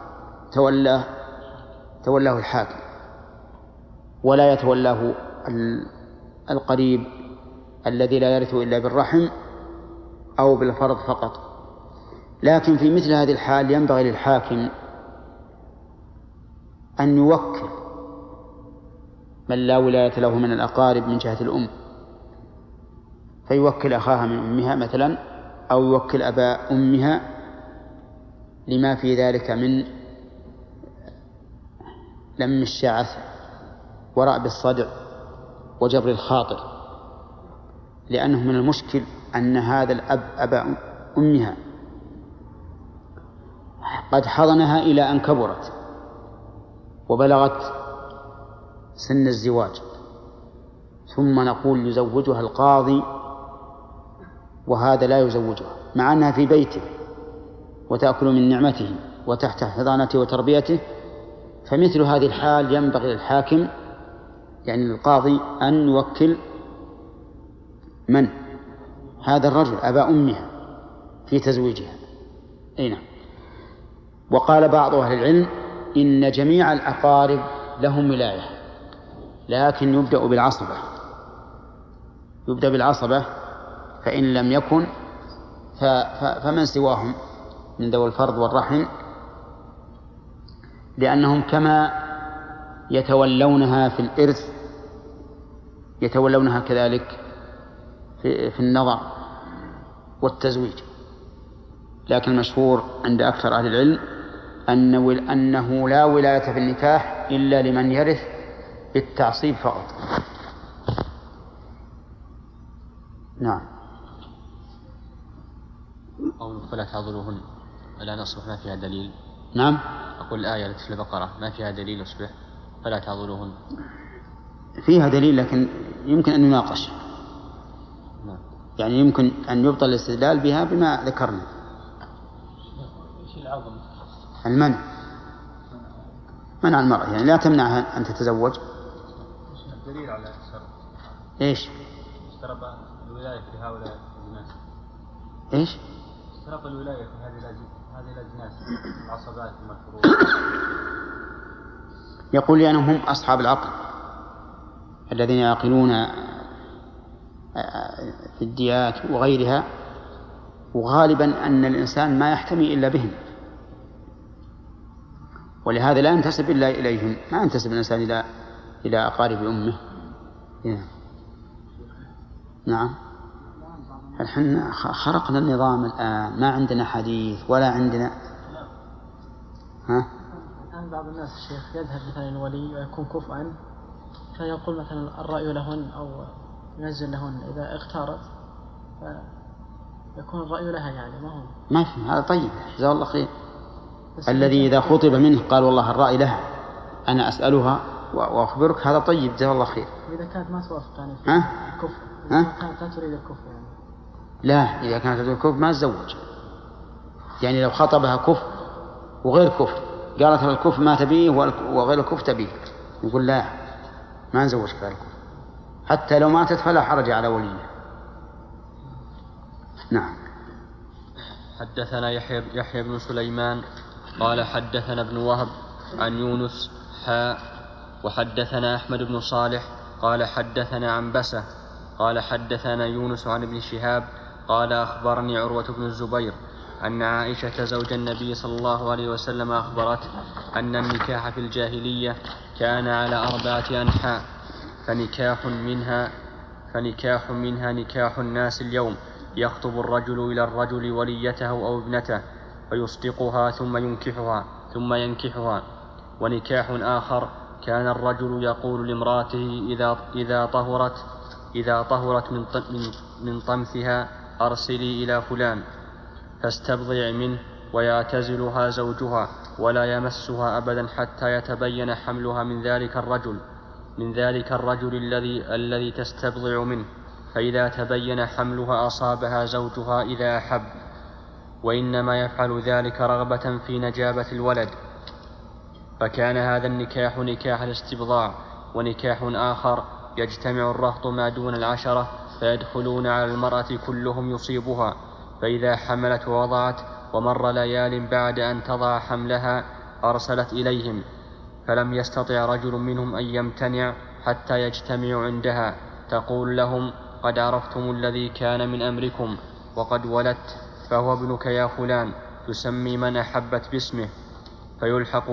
تولاه الحاكم، ولا يتولاه القريب الذي لا يرث إلا بالرحم أو بالفرض فقط. لكن في مثل هذه الحال ينبغي للحاكم أن يوكل من لا ولاية له من الأقارب من جهة الأم، فيوكل أخاها من أمها مثلا أو يوكل أبا أمها لما في ذلك من لم الشعث ورأب الصدع وجبر الخاطر، لأنه من المشكل أن هذا الأب أبا أمها قد حضنها إلى أن كبرت وبلغت سن الزواج، ثم نقول يزوجها القاضي وهذا لا يزوجها مع أنها في بيته وتأكل من نعمته وتحت حضانته وتربيته، فمثل هذه الحال ينبغي للحاكم يعني القاضي أن يوكل من؟ هذا الرجل أبا أمها في تزويجها. أين؟ وقال بعض أهل العلم إن جميع الأقارب لهم ولاية، لكن يبدأ بالعصبة، فإن لم يكن فمن سواهم من ذوي الفرض والرحم، لأنهم كما يتولونها في الإرث يتولونها كذلك في النظر والتزويج. لكن المشهور عند أكثر أهل العلم أنه لا ولاية في النكاح إلا لمن يرث بالتعصيب فقط. نعم. قول فلا تعضلوهن ألا نصبح ما فيها دليل؟ نعم. أقول الآية التي في البقرة ما فيها دليل يصبح فلا تعضلوهن. فيها دليل لكن يمكن أن يناقش. نعم. يعني يمكن أن يبطل الاستدلال بها بما ذكرنا. المنع، منع المرأة يعني لا تمنعها أن تتزوج. الدليل على الشرط إيش؟ اشترط الولاية في هؤلاء الناس. إيش؟ اشترط الولاية في هذه الأجناس العصبات المذكورون. يقول لأنهم هم أصحاب العقل الذين يعقلون في الديات وغيرها، وغالبا أن الإنسان ما يحتمي إلا بهم، ولهذا لا ينتسب إلا إليهم، ما ينتسب الإنسان إلى أقارب أمه. نعم. الحين خرقنا النظام الآن، ما عندنا حديث ولا عندنا الآن بعض الناس الشيخ يذهب مثلا الولي ويكون كفءا فيقول مثلا الرأي لهن أو ينزل لهن إذا اختارت يكون الرأي لها، يعني ما في هذا طيب جزاه الله خير. الذي إذا خطب منه قال والله الرأي لها أنا أسألها وأخبرك، هذا طيب جزاه الله خير. إذا كانت ما توافق يعني في الكفء، إذا كانت لا تريد الكفء يعني. لا، إذا كانت تريد الكفء ما تزوج. يعني لو خطبها كفء وغير كفء قالت الكفء ما تبيه وغير الكفء تبيه، يقول لا ما نزوجك غير الكفء حتى لو ماتت فلا حرج على وليه. نعم. حدثنا يحيى بن سليمان قال حدثنا ابن وهب عن يونس وحدثنا أحمد بن صالح قال حدثنا عنبسة قال حدثنا يونس عن ابن شهاب قال أخبرني عروة بن الزبير أن عائشة زوج النبي صلى الله عليه وسلم أخبرته أن النكاح في الجاهلية كان على 4 أنحاء، فنكاح منها نكاح الناس اليوم، يخطب الرجل إلى الرجل وليته أو ابنته فيصدقها ثم ينكحها. ونكاح آخر كان الرجل يقول لامرأته إذا طهرت من طمثها أرسلي إلى فلان فاستبضع منه، ويعتزلها زوجها ولا يمسها أبدا حتى يتبين حملها من ذلك الرجل الذي تستبضع منه، فإذا تبين حملها أصابها زوجها إذا أحب، وإنما يفعل ذلك رغبة في نجابة الولد. فكان هذا النكاح نكاح الاستبضاع. ونكاح آخر يجتمع الرهط ما دون 10 فيدخلون على المرأة كلهم يصيبها، فإذا حملت ووضعت ومر ليال بعد أن تضع حملها أرسلت إليهم، فلم يستطع رجل منهم أن يمتنع حتى يجتمعوا عندها، تقول لهم قد عرفتم الذي كان من أمركم وقد ولدت، فهو ابنك يا فلان، تسمي من أحبت باسمه فيلحق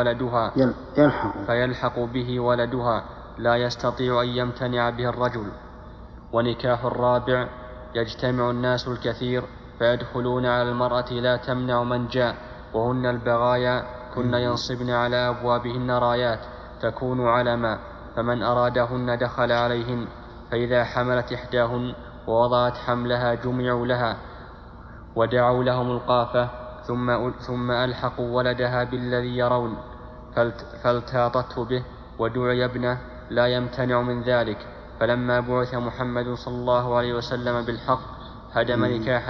به ولدها لا يستطيع أن يمتنع به الرجل. ونكاح الرابع يجتمع الناس الكثير فيدخلون على المرأة لا تمنع من جاء، وهن البغايا كن ينصبن على أبوابهن رايات تكون علما، فمن أرادهن دخل عليهن، فإذا حملت إحداهن ووضعت حملها جمعوا لها ودعوا لهم القافة، ثم ألحقوا ولدها بالذي يرون، فالتاطته به ودعي ابنه لا يمتنع من ذلك. فلما بعث محمد صلى الله عليه وسلم بالحق هدم نكاح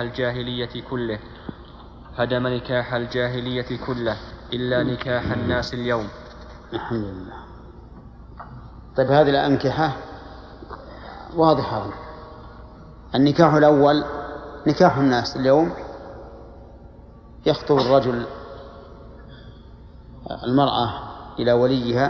الجاهلية كله إلا نكاح الناس اليوم. الحمد لله. طيب هذه الأنكحة واضحة. النكاح الأول نكاح الناس اليوم، يخطب الرجل المرأة إلى وليها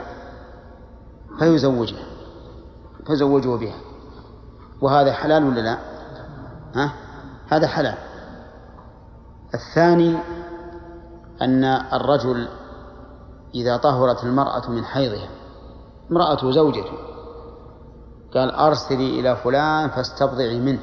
فيزوجه بها، وهذا حلال ولا لا؟ هذا حلال. الثاني أن الرجل إذا طهرت المرأة من حيضها، امرأة زوجته، قال أرسلي إلى فلان فاستبضعي منه.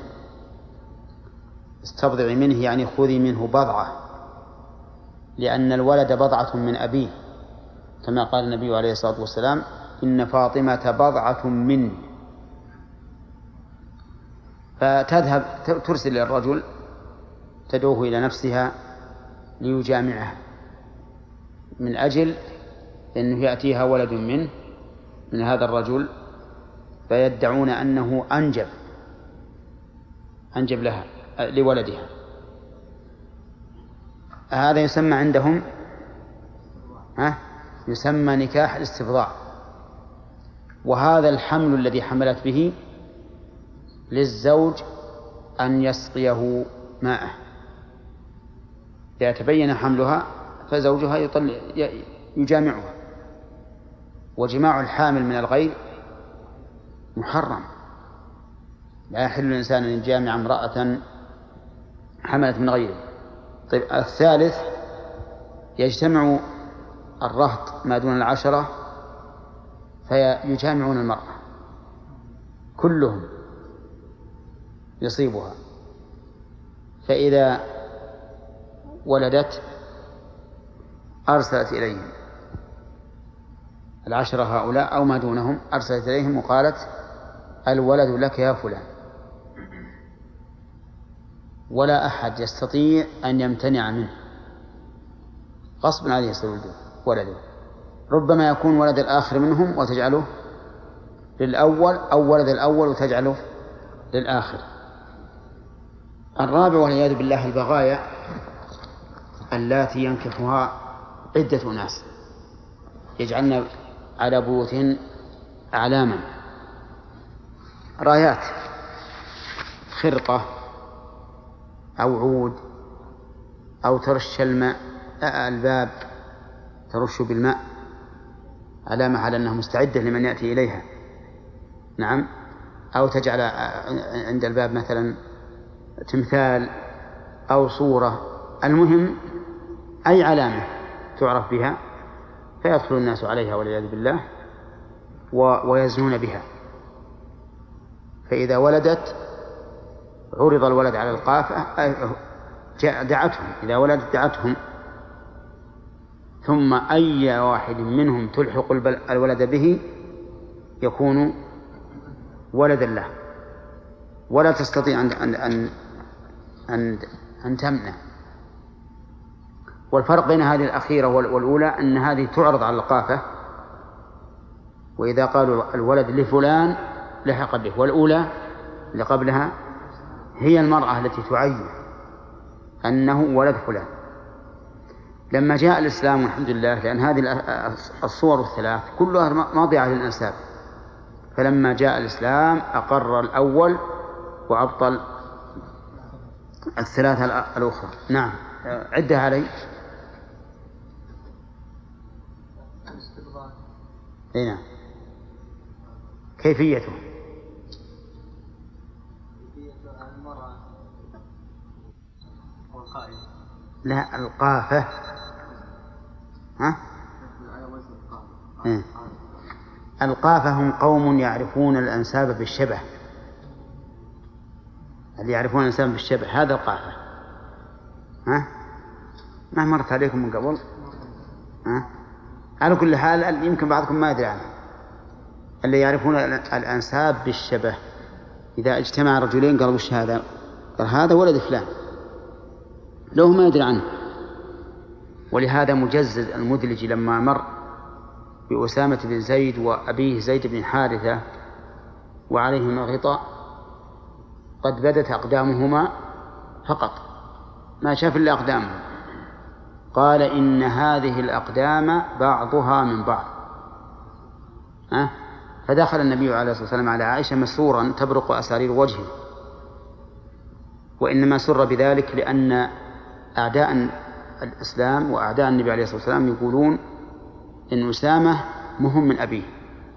استبضعي منه يعني خذي منه بضعة، لأن الولد بضعة من أبيه، كما قال النبي عليه الصلاة والسلام إن فاطمة بضعة مني. فتذهب ترسل إلى الرجل تدعوه إلى نفسها ليجامعها من أجل أنه يأتيها ولد من هذا الرجل، فيدعون أنه أنجب لها لولدها. هذا يسمى عندهم يسمى نكاح الاستبضاع. وهذا الحمل الذي حملت به للزوج أن يسقيه ماءه، إذا تبين حملها فزوجها يجامعها. وجماع الحامل من الغير محرم، لا يحل الإنسان أن يجامع امرأة حملت من غيره. طيب الثالث يجتمع الرهط ما دون 10 فيجامعون المرأة كلهم يصيبها، فإذا ولدت أرسلت إليهم 10 هؤلاء أو ما دونهم، أرسلت إليهم وقالت الولد لك يا فلان، ولا أحد يستطيع أن يمتنع منه، غصب عليه يصير ولده. ربما يكون ولد الآخر منهم وتجعله للأول، أو ولد الأول وتجعله للآخر. الرابع والعياذ بالله البغايا اللاتي ينكحها عدة ناس، يجعلن على بيوتهن أعلاما، رايات، خرقة أو عود، أو ترش الماء الباب ترش بالماء علامة على أنها مستعدة لمن يأتي إليها. نعم. أو تجعل عند الباب مثلا تمثال أو صورة، المهم أي علامة تعرف بها، فيدخل الناس عليها والعياذ بالله ويزنون بها. فإذا ولدت عرض الولد على القافة دعتهم، إذا ولدت دعتهم، ثم أي واحد منهم تلحق الولد به يكون ولدا له، ولا تستطيع أن تمنع. والفرق بين هذه الأخيرة والأولى أن هذه تعرض على القافة، وإذا قالوا الولد لفلان لحق به، والأولى اللي قبلها هي المرأة التي تعين أنه ولد فلان. لما جاء الإسلام والحمد لله، لأن هذه الصور الثلاث كلها ماضية للأنساب، فلما جاء الإسلام أقر الأول وأبطل الثلاثة الأخرى. نعم. عدها علي. نعم. كيفيته؟ لا، القافة. القافة هم قوم يعرفون الأنساب بالشبه، اللي يعرفون الأنساب بالشبه هذا القافة. ما مرت عليكم من قبل؟ على كل حال يمكن بعضكم ما يدري عنه. اللي يعرفون الأنساب بالشبه، إذا اجتمع رجلين قالوا وش هذا؟ قال هذا ولد فلان، لو ما يدري عنه. ولهذا مجزز المدلج لما مر بأسامة بن زيد وأبيه زيد بن حارثة وعليهما غطاء قد بدت أقدامهما فقط، ما شاف إلا أقدامهم. قال إن هذه الأقدام بعضها من بعض. فدخل النبي عليه الصلاة والسلام على عائشة مسرورا تبرق أسارير وجهه، وإنما سر بذلك لأن أعداء الإسلام وأعداء النبي عليه الصلاة والسلام يقولون إن أسامة مهم من أبيه،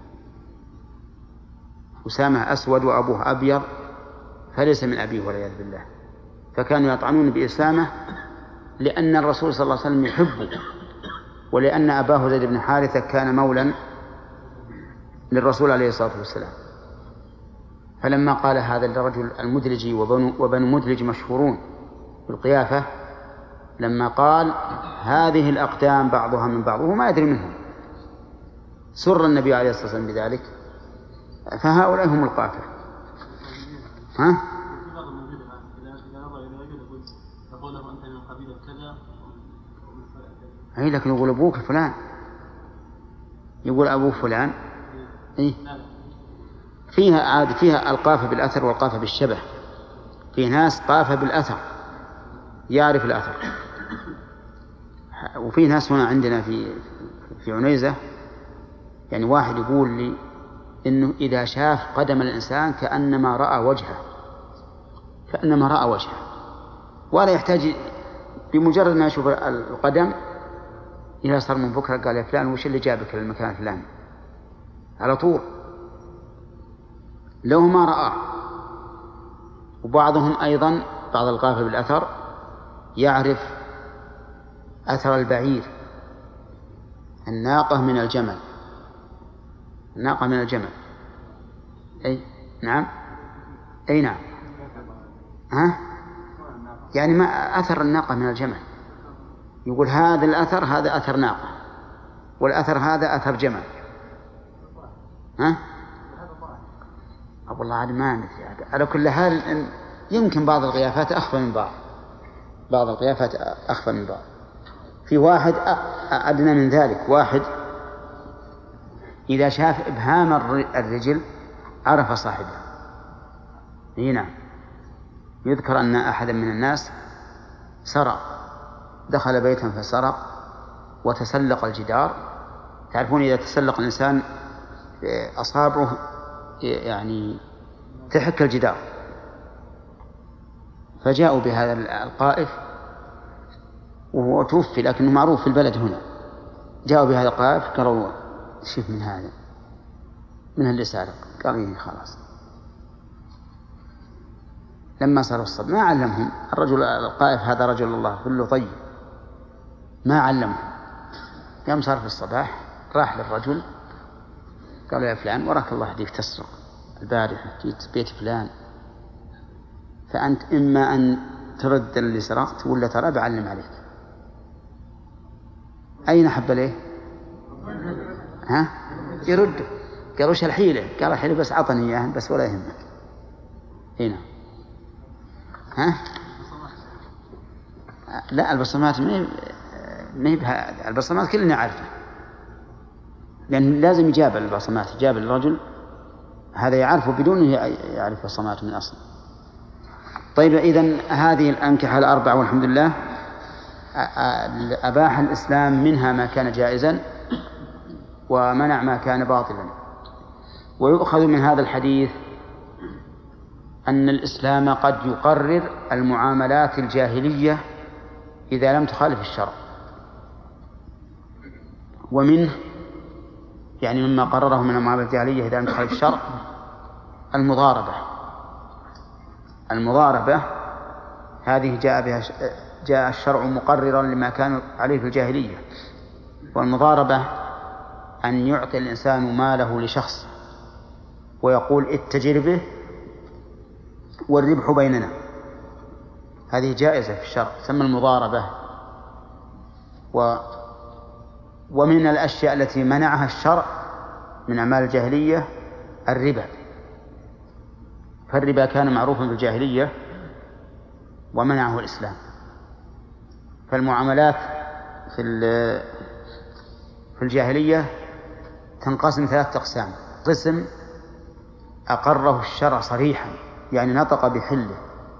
أسامة أسود وأبوه أبيض فليس من أبيه والعياذ بالله، فكانوا يطعنون بأسامة لأن الرسول صلى الله عليه وسلم يحبه، ولأن أباه زيد بن حارثة كان مولا للرسول عليه الصلاة والسلام. فلما قال هذا الرجل المدلجي وبنو مدلج مشهورون بالقيافة، لما قال هذه الأقدام بعضها من بعض وهو ما يدري منهم، سر النبي عليه الصلاة والسلام بذلك، فهؤلاء هم القافة. أي لكن يقول أبوك فلان، يقول أبوه فلان. إيه؟ فيها عاد فيها القافة بالأثر والقافة بالشبه. في ناس قافة بالأثر يعرف الأثر، وفي ناس هنا عندنا في عنيزة يعني واحد يقول لي إنه إذا شاف قدم الإنسان كأنما رأى وجهه، ولا يحتاج بمجرد ما يشوف القدم إذا صار من بكرة قال يا فلان وش اللي جابك للمكان الفلاني على طول لو ما رأى. وبعضهم أيضا بعض القافة بالأثر يعرف أثر البعير، الناقة من الجمل. أي نعم، أي نعم. يعني ما أثر الناقة من الجمل، يقول هذا الأثر هذا أثر ناقة، والأثر هذا أثر جمل. والله عاد ما ندري. على كل حال يمكن بعض القيافات أخفى من بعض. في واحد أدنى من ذلك، واحد إذا شاف إبهام الرجل عرف صاحبه. هنا يذكر أن أحدا من الناس سرق، دخل بيتا فسرق وتسلق الجدار. تعرفون إذا تسلق الإنسان أصابعه يعني تحك الجدار، فجاءوا بهذا القائف وهو توفي لكنه معروف في البلد هنا، جاءوا بهذا القائف قالوا شوف من هذا من اللي سارق، قال خلاص. لما صاروا الصبح ما علمهم الرجل القائف هذا رجل الله كله طيب، ما علمهم. يوم صار في الصباح راح للرجل قالوا يا فلان وراك الله يهديك تسرق البارحة جيت بيت فلان، فأنت إما أن ترد اللي سرقت ولا ترى بعلم عليك. أين حب ليه؟ يرد. قالوا وش الحيلة؟ قال الحيلة بس عطني إياه بس ولا يهمك. هنا لا البصمات ما البصمات كلنا عارفه، لأن لازم يجاب البصمات، يجاب الرجل هذا يعرفه بدون يعرف بصماته من أصل. طيب إذن هذه الأنكحة الأربعة والحمد لله أباح الإسلام منها ما كان جائزا ومنع ما كان باطلا. ويؤخذ من هذا الحديث أن الإسلام قد يقرر المعاملات الجاهلية إذا لم تخالف الشرع. ومنه يعني مما قرره من المعاملات الجاهلية إذا لم تخالف الشرع المضاربة هذه جاء الشرع مقررا لما كان عليه في الجاهلية. والمضاربة أن يعطي الإنسان ماله لشخص ويقول اتجر به والربح بيننا، هذه جائزة في الشرع تسمى المضاربة. ومن الأشياء التي منعها الشرع من أعمال الجاهلية الربا، فالربا كان معروفا في الجاهلية ومنعه الإسلام. فالمعاملات في الجاهلية تنقسم 3 أقسام: قسم أقره الشرع صريحا، يعني نطق بحله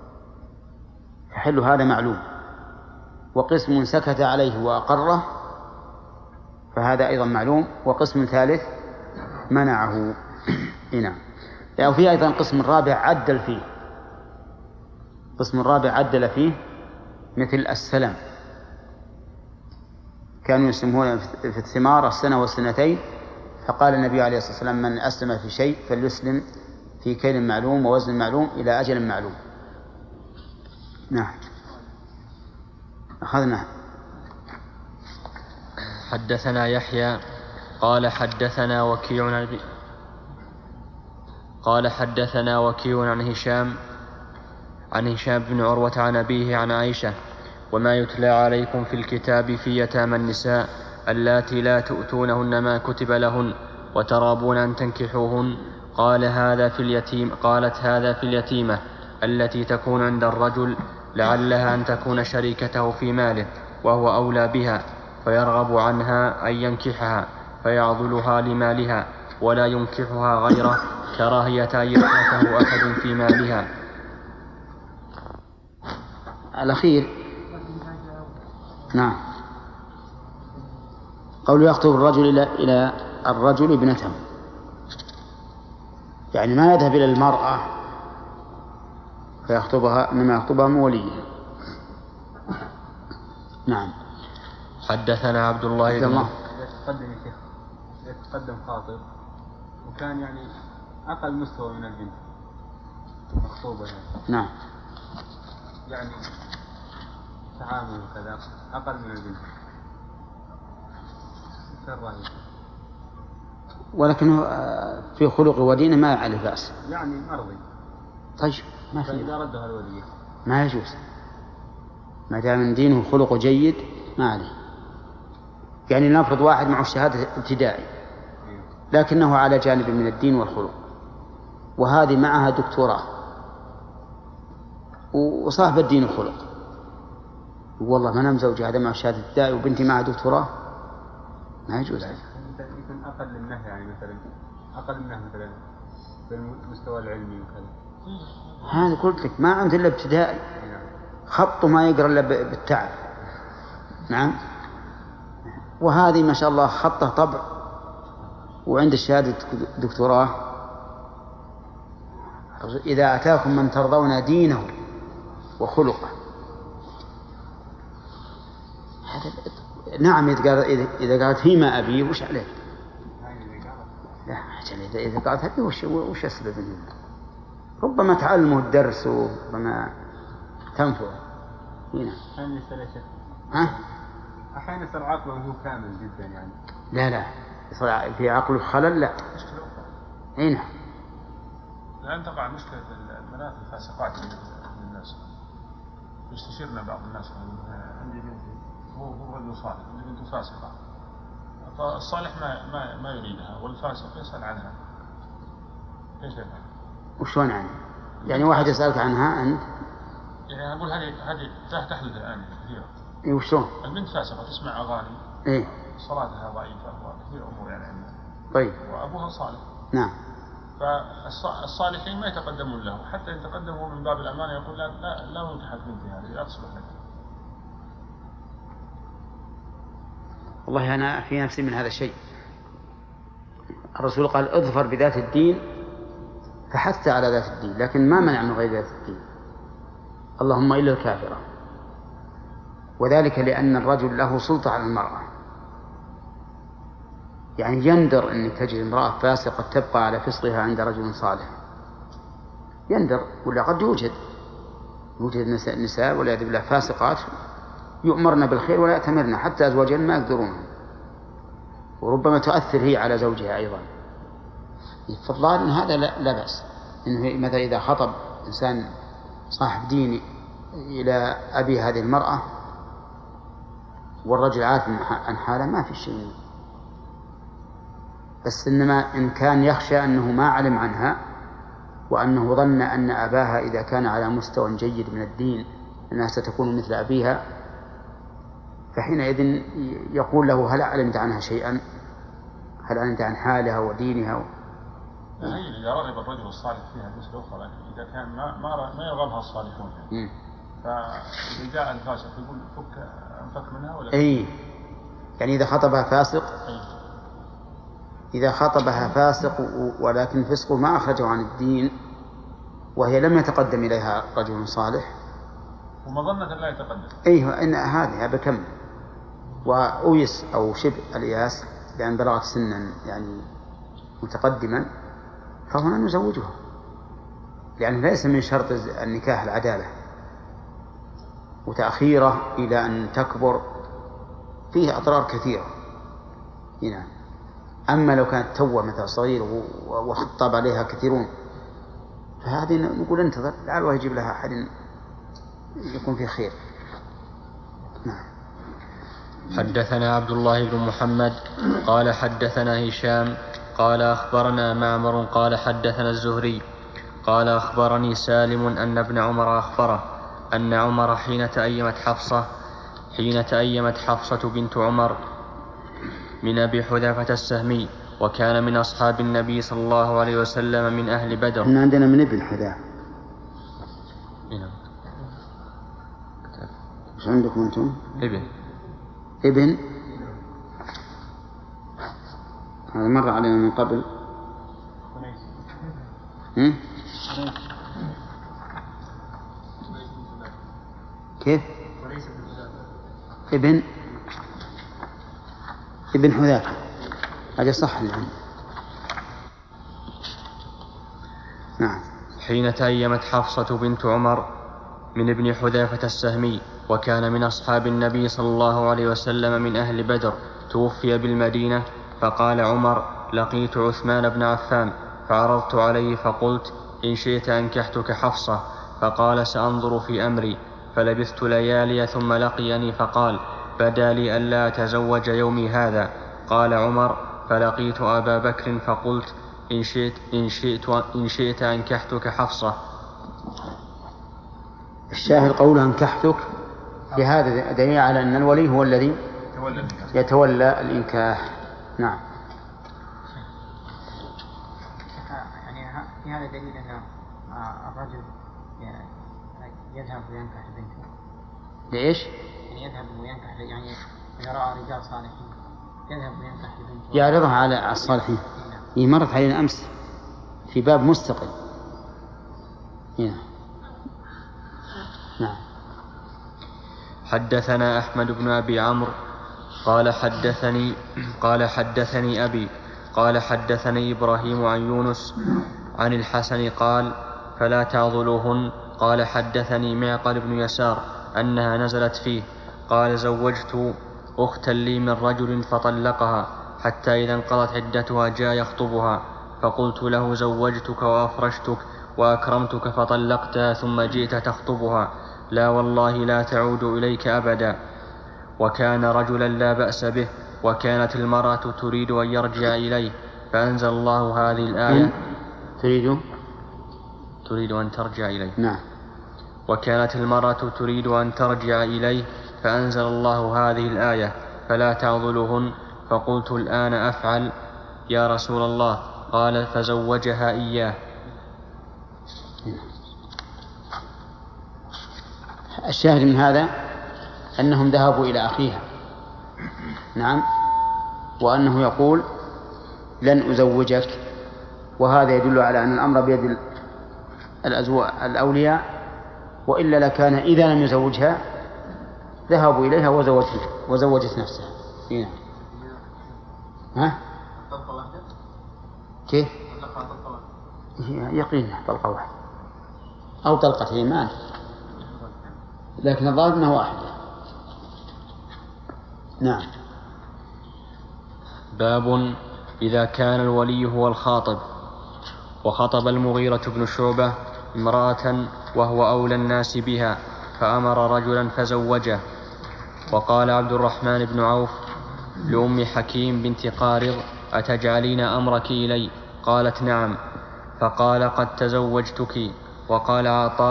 فحل هذا معلوم، وقسم سكت عليه وأقره فهذا أيضا معلوم، وقسم ثالث منعه. هنا يعني في أيضا قسم رابع عدل فيه، قسم رابع عدل فيه مثل السلم، كانوا يسلمون في الثمار 1 و2 سنين، فقال النبي عليه الصلاة والسلام: من أسلم في شيء فليسلم في كيل معلوم ووزن معلوم إلى أجل معلوم. نعم أخذنا. حدثنا يحيى قال حدثنا وكيع عن هشام بن عروة عن أبيه عن عائشة: وما يتلى عليكم في الكتاب في يتامى النساء اللاتي لا تؤتونهن ما كتب لهن وترابون أن تنكحوهن. قالت هذا في اليتيمة التي تكون عند الرجل لعلها أن تكون شريكته في ماله وهو أولى بها، فيرغب عنها أن ينكحها فيعضلها لمالها ولا ينكحها غيره كراهية أن يتركه أحد في مالها. الأخير نعم، قول يخطب الرجل إلى الرجل ابنته، يعني ما يذهب إلى المرأة فيخطبها، إنما يخطبها من وليها. نعم. حدثنا عبد الله بن يتقدم خاطب وكان يعني أقل مستوى من البنت مخطوبة نعم، يعني تعامل كذا أقل من البنت، ولكنه في خلق ودينه ما عليه بأس، يعني مرضي. طيب ما في، فإذا ردها الولي ما يجوز ما دام من دينه خلق جيد ما عليه. يعني نفرض واحد معه شهادة ابتدائي لكنه على جانب من الدين والخلق، وهذه معها دكتوراه وصاحب الدين والخلق، والله ما نام زوجي هذا معه شهادة ابتدائي وبنتي معها دكتوراه، ما يجوز. يكون أقل منه، يعني مثلا أقل منه مثلا بالمستوى العلمي وكذا. هذا قلت لك ما عنده إلا ابتدائي، خطه ما يقرأ إلا بالتعب. نعم. وهذه ما شاء الله خطه طبع وعند الشهادة دكتوراه. إذا أتاكم من ترضون دينه وخلقه، نعم إذا قالت هي ما أبي وش عليه؟ لا إذا قالت أبي وش السبب منه؟ ربما تعلمه الدرس وربما تنفع هنا. أحيانا يصير عقله هو كامل جدا يعني. لا يصير في عقله خلل. لا هنا الآن تقع مشكلة البنات الفاسقات للناس. يستشيرنا بعض الناس، عندي بنتي هو رجل صالح، عندي بنت فاسقة، فالصالح ما يريدها والفاسق يسأل عنها، كيف يفعل؟ وشون يعني واحد يسألك عنها أنت؟ يعني أقول هذه تحدث الآن كثيرا. إيه وشون؟ البنت فاسقة تسمع أغاني، إيه، صلاتها ضعيفة وكثير أمور يعني عندها. طيب. وأبوها صالح. نعم. فالصالحين ما يتقدمون له، حتى إن تقدموا من باب الأمانة يقول لا ننكحك بنتي هذه، لا تصلح لك. والله أنا في نفسي من هذا الشيء. الرسول قال اظفر بذات الدين، فحث على ذات الدين، لكن ما منع من غير ذات الدين، اللهم إلا الكافرة. وذلك لأن الرجل له سلطة على المرأة، يعني يندر أنك تجد امرأة فاسقة تبقى على فسقها عند رجل صالح، يندر، ولا قد يوجد نساء والعياذ بالله فاسقات يؤمرن بالخير ولا يأتمرن، حتى أزواجهن ما يقدرون، وربما تؤثر هي على زوجها أيضا. فالظاهر أن هذا لا بأس، إنه مثلا إذا خطب إنسان صاحب دين إلى أبي هذه المرأة والرجل عارف عن حاله ما في شيء، بس إنما إن كان يخشى أنه ما علم عنها وأنه ظن أن أباها إذا كان على مستوى جيد من الدين أنها ستكون مثل أبيها، فحينئذ يقول له هل علمت عنها شيئا؟ هل أنت عن حالها ودينها يعني إذا رغب الرجل الصالح فيها مثل أخرى، لكن إذا كان ما يرغبها الصالحون فيها فإذا جاء الفاسق يقول أنفك منها ولا يعني إذا خطبها فاسق إذا خطبها فاسق ولكن فسقه ما أخرجه عن الدين وهي لم يتقدم إليها رجل صالح ومظنة لا يتقدم إن هذه بكم وأويس أو شبه الإياس لأن بلغت سنا يعني متقدما فهنا نزوجها، لأن ليس من شرط النكاح العدالة، وتأخيره إلى أن تكبر فيه أضرار كثيرة هنا. أما لو كانت توه مثل صغير وخطب عليها كثيرون فهذه نقول انتظر لعله يجيب لها أحد يكون فيه خير. نعم. حدثنا عبد الله بن محمد قال حدثنا هشام قال أخبرنا معمر قال حدثنا الزهري قال أخبرني سالم أن ابن عمر أخبره أن عمر حين تأيمت حفصة بنت عمر من أبي حذافة السهمي وكان من أصحاب النبي صلى الله عليه وسلم من أهل بدر. إحنا عندنا من ابن حذافة. إيش عندكم أنتم؟ ابن هذا مر علينا من قبل. كيف؟ ابن حذافة هذا صح الآن. نعم. حين تأيمت حفصة بنت عمر من ابن حذافة السهمي وكان من أصحاب النبي صلى الله عليه وسلم من أهل بدر توفي بالمدينة، فقال عمر لقيت عثمان بن عفان فعرضت عليه فقلت إن شئت أنكحتك حفصة، فقال سأنظر في أمري، فلبثت ليالي ثم لقيني فقال بدا لي ألا أتزوج يومي هذا. قال عمر فلقيت أبا بكر فقلت إن شئت أنكحتك حفصة. الشاهد قولها أنكحتك في هذا دليل على أن الولي هو الذي يتولى الإنكاح. نعم. يعني في هذا دليل أن الرجل يذهب وينكح بنته. ليش؟ يعني يذهب وينكح، يعني إذا رأى رجال صالحين يذهب وينكح بنته يعرضها على الصالحين. هي مرت علينا أمس في باب مستقل. هنا. نعم. حدثنا أحمد بن أبي عمرو قال حدثني أبي قال حدثني إبراهيم عن يونس عن الحسن قال فلا تعضلوهن. قال حدثني معقل بن يسار أنها نزلت فيه قال زوجت أختا لي من رجل فطلقها حتى إذا انقضت عدتها جاء يخطبها، فقلت له زوجتك وأفرشتك وأكرمتك فطلقتها ثم جئت تخطبها، لا والله لا تعود إليك أبدا. وكان رجلا لا بأس به، وكانت المرأة تريد أن يرجع إليه فأنزل الله هذه الآية. تريد أن ترجع إليه. نعم. وكانت المرأة تريد أن ترجع إليه فأنزل الله هذه الآية فلا تعضلوهن. فقلت الآن أفعل يا رسول الله؟ قال فزوجها إياه. الشاهد من هذا أنهم ذهبوا إلى أخيها. نعم. وأنه يقول لن أزوجك، وهذا يدل على أن الأمر بيد الأولياء، وإلا لكان إذا لم يزوجها ذهبوا إليها وزوجت نفسها. هنا. ها؟ طلقة واحدة؟ كيف؟ طلقة واحدة. يقينها طلقة واحدة أو طلقتين ما أدري، لكن الظاهر أنها واحدة. نعم. باب إذا كان الولي هو الخاطب. وخطب المغيرة بن شعبة امرأة وهو أولى الناس بها فأمر رجلا فزوجه. وقال عبد الرحمن بن عوف لأم حكيم بنت قارض أتجعلين أمرك إلي؟ قالت نعم. فقال قد تزوجتك. وقال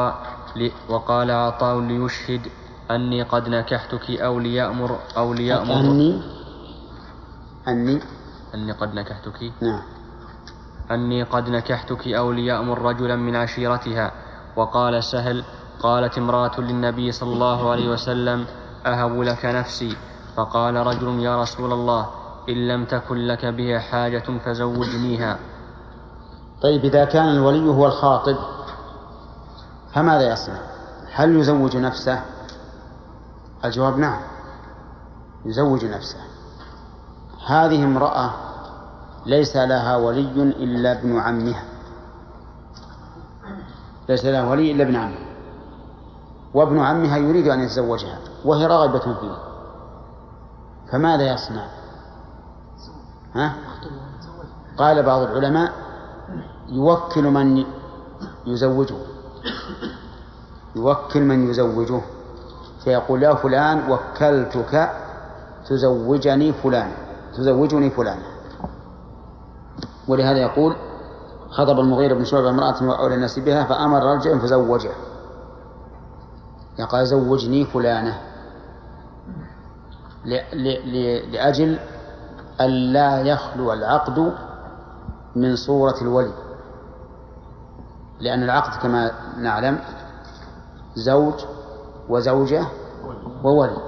عطاء ليشهد أني قد نكحتك أو ليأمر أني قد نكحتك. نعم. أني قد نكحتك أو ليأمر رجلا من عشيرتها. وقال سهل: قالت امرأة للنبي صلى الله عليه وسلم: أهب لك نفسي. فقال رجل: يا رسول الله، إن لم تكن لك بها حاجة فزوجنيها. طيب، إذا كان الولي هو الخاطب فماذا يصنع؟ هل يزوج نفسه؟ الجواب نعم، يزوج نفسه. هذه امرأة ليس لها ولي إلا ابن عمها، ليس لها ولي إلا ابن عمها، وابن عمها يريد أن يتزوجها وهي راغبة فيه، فماذا يصنع؟ قال بعض العلماء: يوكل من يزوجه، فيقول: يا فلان، وكلتك تزوجني فلان. ولهذا يقول: خطب المغيرة بن شعبة امرأة وأولى الناس بها فأمر رجلا فزوجه، يقول: زوجني فلانة، لأجل ألا يخلو العقد من صورة الولي، لأن العقد كما نعلم زوج وزوجة وولي،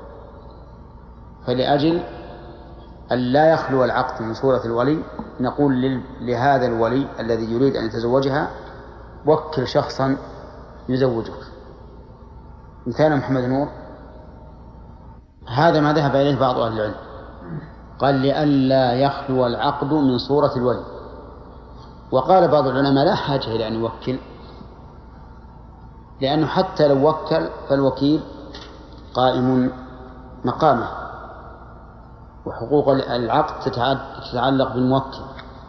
فلأجل ألا يخلو العقد من صورة الولي نقول لهذا الولي الذي يريد أن يتزوجها: وكل شخصا يزوجك. مثال محمد نور، هذا ما ذهب إليه بعض أهل العلم، قال: لئلا يخلو العقد من صورة الولي. وقال بعض العلماء: لا حاجة إلى أن يوكل، لأنه حتى لو وكل فالوكيل قائم مقامه، وحقوق العقد تتعلق بالموكل،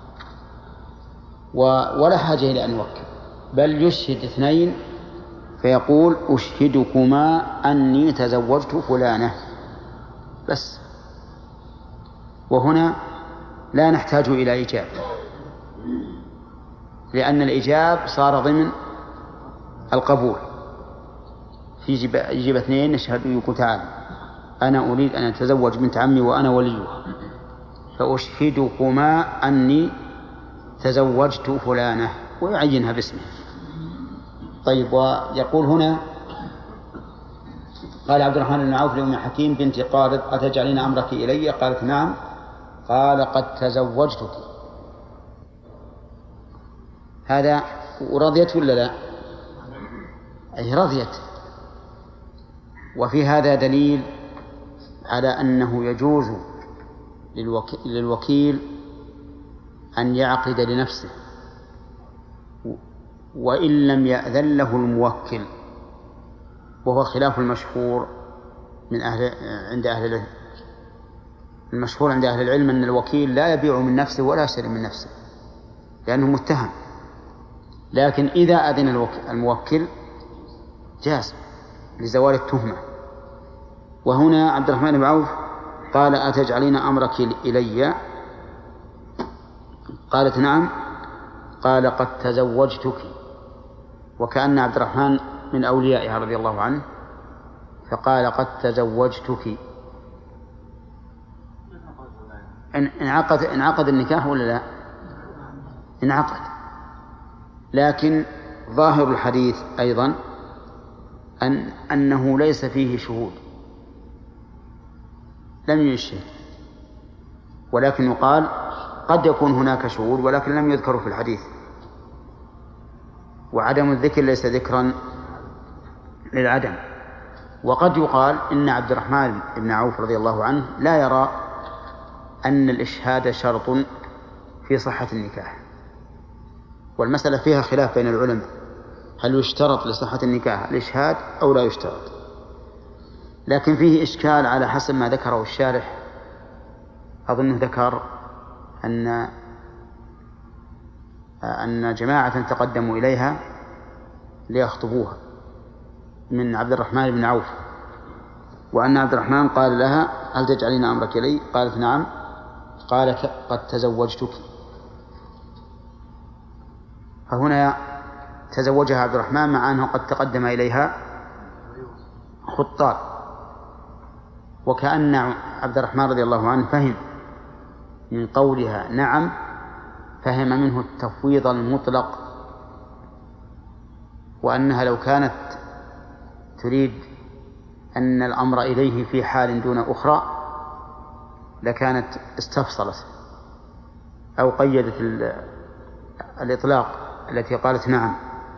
ولا حاجة إلى أن يوكل، بل يشهد اثنين فيقول: أشهدكما أني تزوجت فلانة، بس. وهنا لا نحتاج إلى إيجاب، لأن الإيجاب صار ضمن القبول. يجيب اثنين يشهد يقول: تعالى أنا أريد أن أتزوج بنت عمي وأنا وليها، فأشهدكما أني تزوجت فلانة، ويعينها باسمه. طيب، ويقول هنا: قال عبد الرحمن بن عوف لأم حكيم بنت قارض: أتجعلين أمرك إلي؟ قالت: نعم. قال: قد تزوجتك. هذا ورضيت ولا لا؟ أي رضيت. وفي هذا دليل على أنه يجوز للوكيل أن يعقد لنفسه وإن لم يأذن له الموكل، وهو خلاف المشهور عند أهل العلم. المشهور عند أهل العلم أن الوكيل لا يبيع من نفسه ولا يشتري من نفسه لأنه متهم، لكن إذا أذن الموكل جاز لزوال التهمة. وهنا عبد الرحمن بن عوف قال: أتجعلين أمرك إلي؟ قالت: نعم. قال: قد تزوجتك. وكأن عبد الرحمن من أوليائها رضي الله عنه، فقال: قد تزوجتك. انعقد النكاح ولا لا؟ انعقد، لكن ظاهر الحديث أيضا أنه ليس فيه شهود، لم يشهد، ولكن يقال قد يكون هناك شهود ولكن لم يذكروا في الحديث، وعدم الذكر ليس ذكرا للعدم. وقد يقال إن عبد الرحمن بن عوف رضي الله عنه لا يرى أن الإشهاد شرط في صحة النكاح، والمسألة فيها خلاف بين العلماء، هل يشترط لصحة النكاح الإشهاد أو لا يشترط؟ لكن فيه إشكال على حسب ما ذكره الشارح. أظنه ذكر أن جماعة تقدموا إليها ليخطبوها من عبد الرحمن بن عوف، وأن عبد الرحمن قال لها: هل تجعلين أمرك إلي؟ قالت: نعم. قال: قد تزوجتك. فهنا تزوجها عبد الرحمن مع أنه قد تقدم إليها خطاب، وكأن عبد الرحمن رضي الله عنه فهم من قولها نعم فهم منه التفويض المطلق، وأنها لو كانت تريد أن الأمر إليه في حال دون أخرى لكانت استفصلت أو قيدت الإطلاق التي قالت نعم.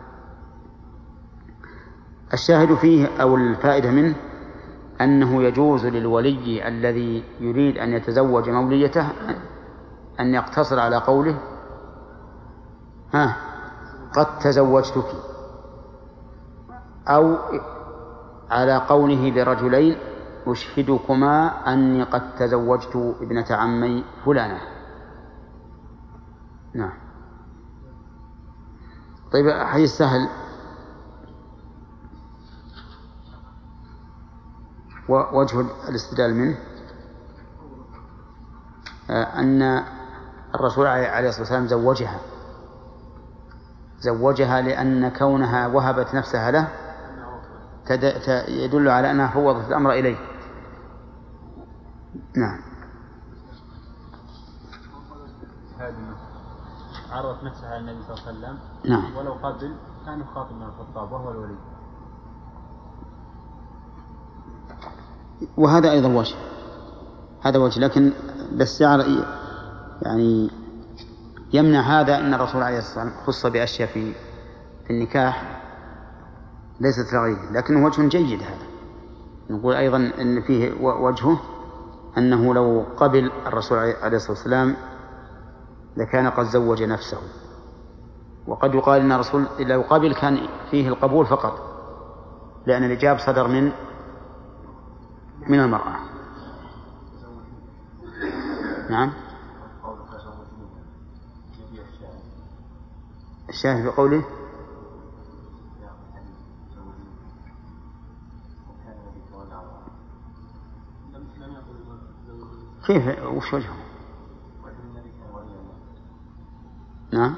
الشاهد فيه أو الفائدة منه أنه يجوز للولي الذي يريد أن يتزوج موليته أن يقتصر على قوله قد تزوجتك، أو على قوله لرجلين أشهدكما أني قد تزوجت ابنة عمي فلانة. نعم. طيب حديث سهل ووجه الاستدلال منه أن الرسول عليه الصلاة والسلام زوجها لأن كونها وهبت نفسها له يدل على أنها فوضت الأمر إليه. نعم. هذه عرضت نفسها على النبي صلى الله عليه وسلم. نعم. ولو قبل كان يخاطب من الخطاب وهو الولي. وهذا أيضا وجه، هذا وجه، لكن بس يعني يمنع هذا أن الرسول عليه الصلاة والسلام خص بأشياء في النكاح ليست لغيره، لكن وجه جيد هذا. نقول أيضا أن فيه وجهه أنه لو قبل الرسول عليه الصلاة والسلام لكان قد زوج نفسه، وقد يقال أن الرسول لو قبل كان فيه القبول فقط، لأن الإجاب صدر من المرأة. نعم. الشاهد بقوله كيف وش وجهه؟ نعم.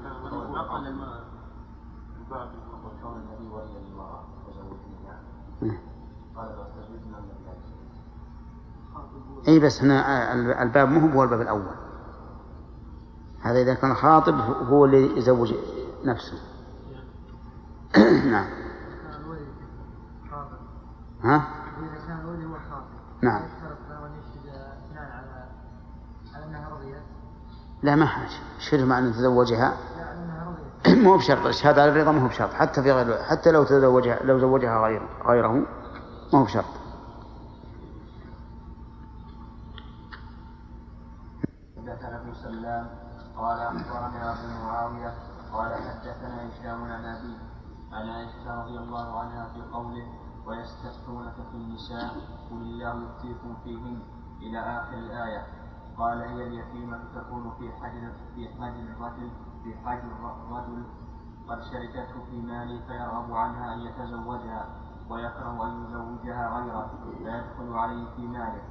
اي بس هنا الباب مو هو الباب الاول، هذا اذا كان خاطب هو اللي يزوج نفسه. نعم. ها؟ نعم. لا ما حاجة شرط مع أن تزوجها مو بشرط، الشهادة على الرضا مو بشرط، حتى في غير، حتى لو زوجها غيره مو بشرط. حدثنا ابن سلام قال أخبرنا أبو معاوية قال حدثنا هشام عن أبيه عن عائشة رضي الله عنها في قوله ويستفتونك في النساء قل الله يفتيكم فيهن إلى آخر الآية. قال هي اليتيمة تكون في حجر الرجل قد شركته في ماله فيرغب عنها أن يتزوجها ويكره أن يزوجها غيره فيدخل عليه في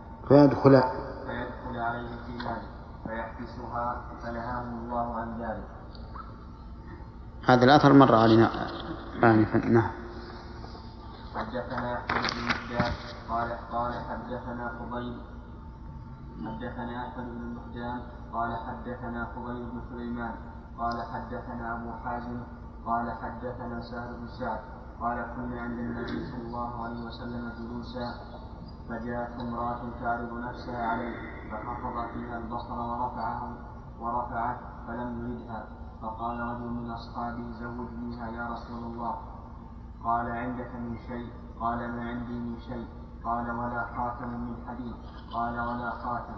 ماله فيحبسها فنهاه الله عن ذلك. هذا الأثر مر علينا آنفا. نعم. حدثنا يحيى بن مهدان قال حدثنا فضيل حدثنا أحمد بن المهدان قال حدثنا فضيل بن سليمان قال حدثنا أبو حازم قال حدثنا سهل بن سعد قال كنا عند النبي صلى الله عليه وسلم جلوسا فجاءت امرأة تعرض نفسها عليه فخفض فيها البصر ورفعت فلم يردها، فقال رجل من أصحابه زوجنيها يا رسول الله. قال عندك من شيء؟ قال ما عندي من شيء. قال ولا خاتم من حديد؟ قال ولا خاتم،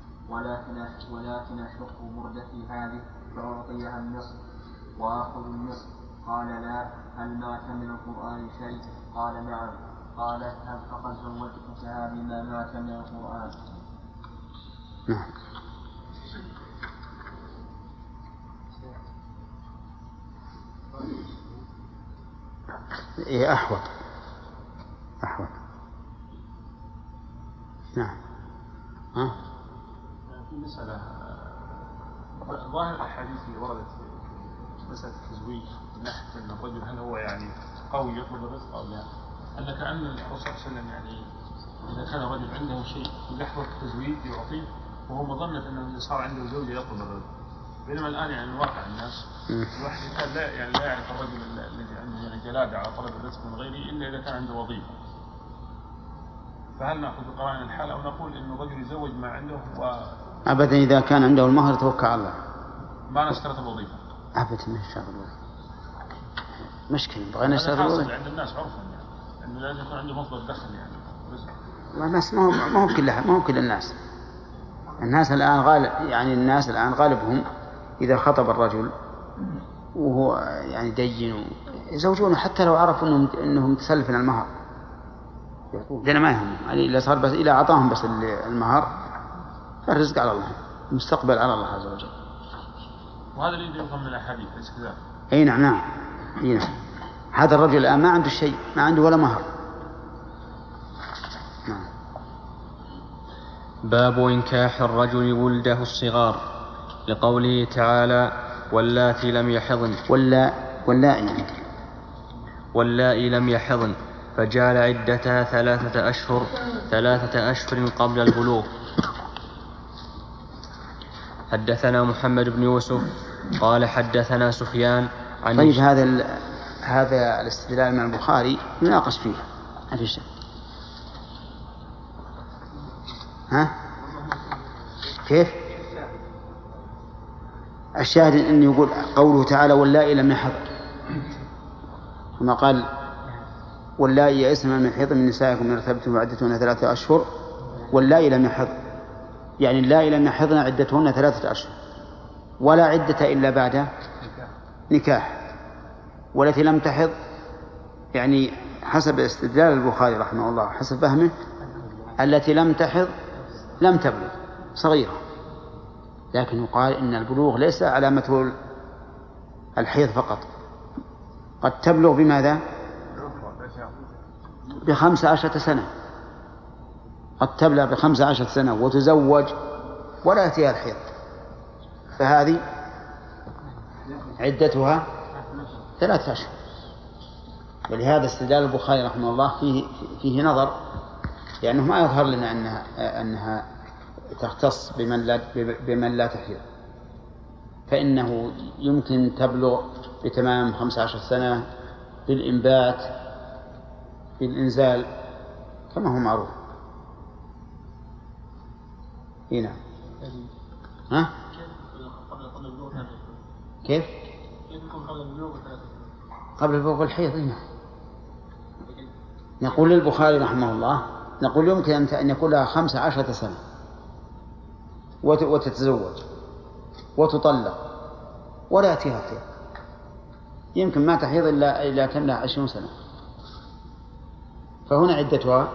ولكن أشق بردتي هذه فأعطيها النصف وآخذ النصف. قال لا. هل معك من القرآن شيء؟ قال نعم. قال هل فقد زوجتكها بما معك من القرآن؟ نعم. إيه أحوط. نعم. ها؟ في مسألة ظاهر الأحاديث اللي وردت في مسألة التزويج من ناحية أن الرجل هل هو يعني قوي يطلب الرزق أو لا؟ أن كأن الرسول صلى الله عليه وسلم يعني إذا كان الرجل عنده شيء في لحظة التزويج يعطيه وهو مظنة أنه صار عنده زوجة يطلب الرجل، بينما الآن يعني الواقع الناس الواحد كان لا يعرف الرجل الذي عنده يعني جلادة على طلب الرزق من غيره إلا إذا كان عنده وظيفة. فهل نأخذ بقرائن الحال أو نقول إنه الرجل يزوج ما عنده أبدا إذا كان عنده المهر توكل على الله، ما نشترط الوظيفة؟ أبدا ما نشترط الوظيفة، مشكلة بغينا نشترط الوظيفة. عند الناس عرفا يعني إنه لازم يكون عنده مصدر دخل يعني رزق. الناس ما هو كلها، ما هو كل الناس الآن غالب، يعني الناس الآن غالبهم إذا خطب الرجل وهو يعني دين يزوجونه حتى لو عرفوا إنه متسلف من المهر، لأن ما يهم يعني إلا صار بس إلى أعطاهم بس المهر، فالرزق على الله، المستقبل على الله عز وجل. وهذا اللي يفهم من الأحاديث ليس كذلك. أي نعم. هذا الرجل الآن ما عنده شيء، ما عنده ولا مهر. نعم. باب إنكاح الرجل ولده الصغار، لقوله تعالى واللاتي لم يحضن واللائي لم يحضن، فجعل عدتها 3 أشهر قبل البلوغ. حدثنا محمد بن يوسف قال حدثنا سفيان عن طيب هذا الاستدلال من البخاري يناقش فيه، ما في شيء. ها كيف؟ الشاهد أن يقول قوله تعالى واللائي لم يحضن، كما قال واللائي يئسن من المحيض من نسائكم إن ارتبتم وعدتهن 3 أشهر، واللائي لم يحضن يعني اللائي لم يحضن عدتهن 3 أشهر، ولا عدة إلا بعد نكاح. والتي لم تحض يعني حسب استدلال البخاري رحمه الله حسب فهمه التي لم تحض لم تبلغ، صغيرة، لكن يقال إن البلوغ ليس علامته الحيض فقط، قد تبلغ بماذا؟ ب15 سنة، قد تبلغ ب15 سنة وتزوج ولا يأتيها الحيض، فهذه عدتها 3 أشهر. ولهذا استدلال البخاري رحمه الله فيه نظر، لأنه ما يظهر لنا أنها تختص بمن لا تحيض، فإنه يمكن تبلغ بتمام 15 سنة بالإنبات بالإنزال كما هو معروف. هنا ها؟ كيف؟ قبل البلوغ الحيض هنا. نقول للبخاري رحمه الله نقول يمكن أن يكون لها 15 سنة وتتزوج وتطلق ولا يأتيها الحيض، يمكن ما تحيض إلا تملأ 20 سنة، فهنا عدتها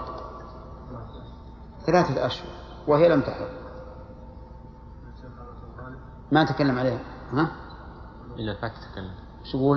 3 أشهر وهي لم تحض. ما تكلم عليها ها؟ إلا الفاتح تكلم. شو يقول؟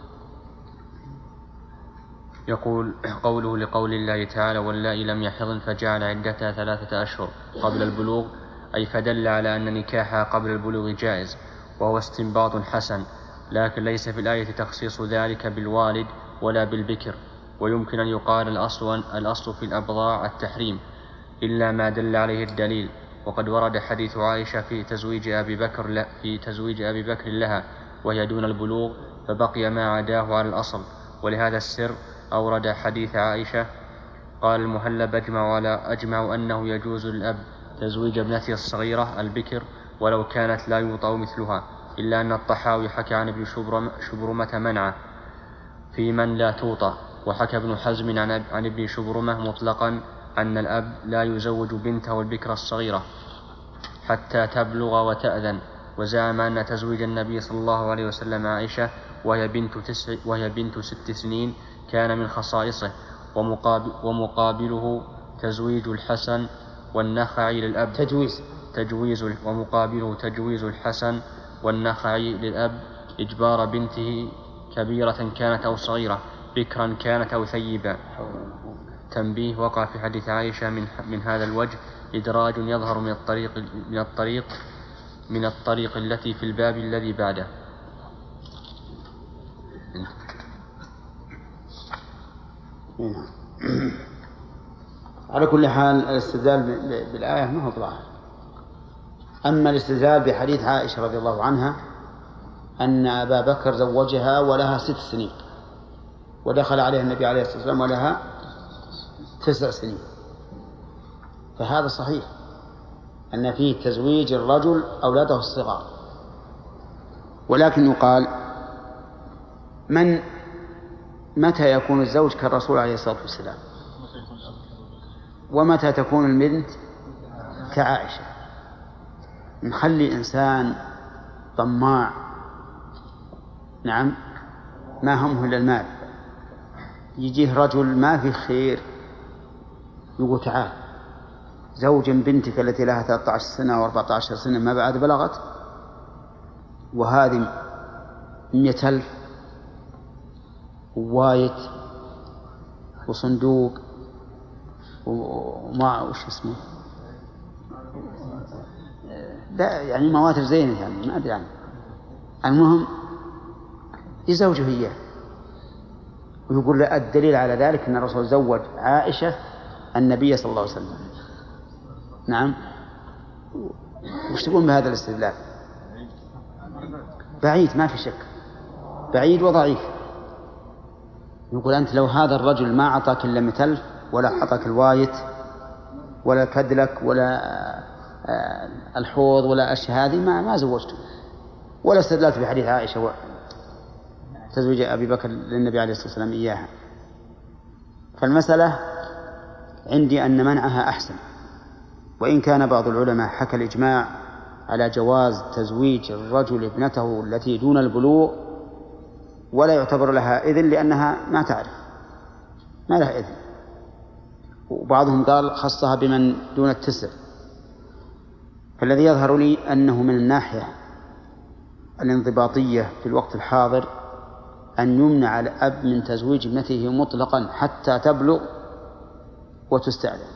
يقول قوله لقول الله تعالى واللائي لم يحضن فجعل عدتها 3 أشهر قبل البلوغ، أي فدل على أن نكاحها قبل البلوغ جائز، وهو استنباط حسن، لكن ليس في الآية تخصيص ذلك بالوالد ولا بالبكر، ويمكن أن يقال الأصل في الأبضاع التحريم إلا ما دل عليه الدليل. وقد ورد حديث عائشة في تزويج أبي بكر لها وهي دون البلوغ، فبقي ما عداه على الأصل. ولهذا السر أورد حديث عائشة قال المهلب أجمع أنه يجوز للأب تزويج ابنته الصغيرة البكر ولو كانت لا يوطأ مثلها، إلا أن الطحاوي حكى عن ابن شبرمة منعه في من لا توطأ، وحكى ابن حزم عن ابن شبرمة مطلقا أن الأب لا يزوج بنته البكر الصغيرة حتى تبلغ وتأذن، وزعم أن تزويج النبي صلى الله عليه وسلم عائشة وهي بنت 6 سنين كان من خصائصه، ومقابله تزويج الحسن والنخعي للأب ومقابله تجويز الحسن والنخعي للأب إجبار بنته كبيرة كانت أو صغيرة، بكرا كانت أو ثيبا. تنبيه: وقع في حديث عائشة من هذا الوجه إدراج يظهر من الطريق التي في الباب الذي بعده. على كل حال الاستدلال بالآية ما هو ظاهر، أما الاستدلال بحديث عائشة رضي الله عنها أن أبا بكر زوجها ولها 6 سنين ودخل عليها النبي عليه الصلاة والسلام ولها 9 سنين، فهذا صحيح أن فيه تزويج الرجل أولاده الصغار. ولكن يقال متى يكون الزوج كالرسول عليه الصلاة والسلام، ومتى تكون البنت كعائشة. نخلي إنسان طماع نعم ما همه إلا المال، يجيه رجل ما في خير يقول تعال زوج بنتك التي لها 13 سنة و14 سنة ما بعد بلغت، وهذه 100,000 ووايت وصندوق وما وش اسمه لا يعني مواتر زينة يعني ما أدري عنه. المهم يزوجه إياه ويقول له الدليل على ذلك أن الرسول زوج عائشة النبي صلى الله عليه وسلم. نعم وش تقول بهذا الاستدلال؟ بعيد ما في شك، بعيد وضعيف. يقول أنت لو هذا الرجل ما أعطاك إلا 100,000 ولا أعطاك الوايت ولا كدلك ولا الحوض ولا أشياء هذه ما زوجته، ولا استدللت بحديث عائشة تزوج أبي بكر للنبي عليه الصلاة والسلام إياها. فالمسألة عندي أن منعها أحسن، وإن كان بعض العلماء حكى الإجماع على جواز تزويج الرجل ابنته التي دون البلوغ ولا يعتبر لها إذن لأنها ما تعرف ما لها إذن، وبعضهم قال خصها بمن دون 9. فالذي يظهر لي أنه من الناحية الانضباطية في الوقت الحاضر أن يمنع الأب من تزويج ابنته مطلقا حتى تبلغ وتستأذن.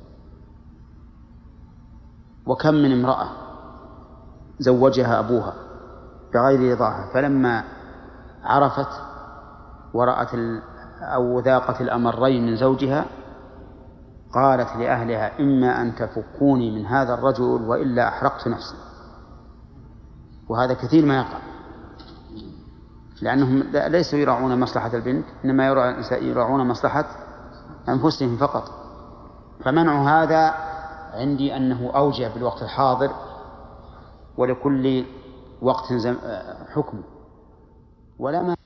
وكم من امرأة زوجها أبوها بغير رضاها، فلما عرفت ورأت أو ذاقت الأمرين من زوجها قالت لأهلها إما أن تفكوني من هذا الرجل وإلا أحرقت نفسي. وهذا كثير ما يقع، لأنهم ليسوا يراعون مصلحة البنت، إنما يراعون مصلحة أنفسهم فقط. فمنع هذا عندي أنه أوجه بالوقت الحاضر، ولكل وقت حكم، ولا ما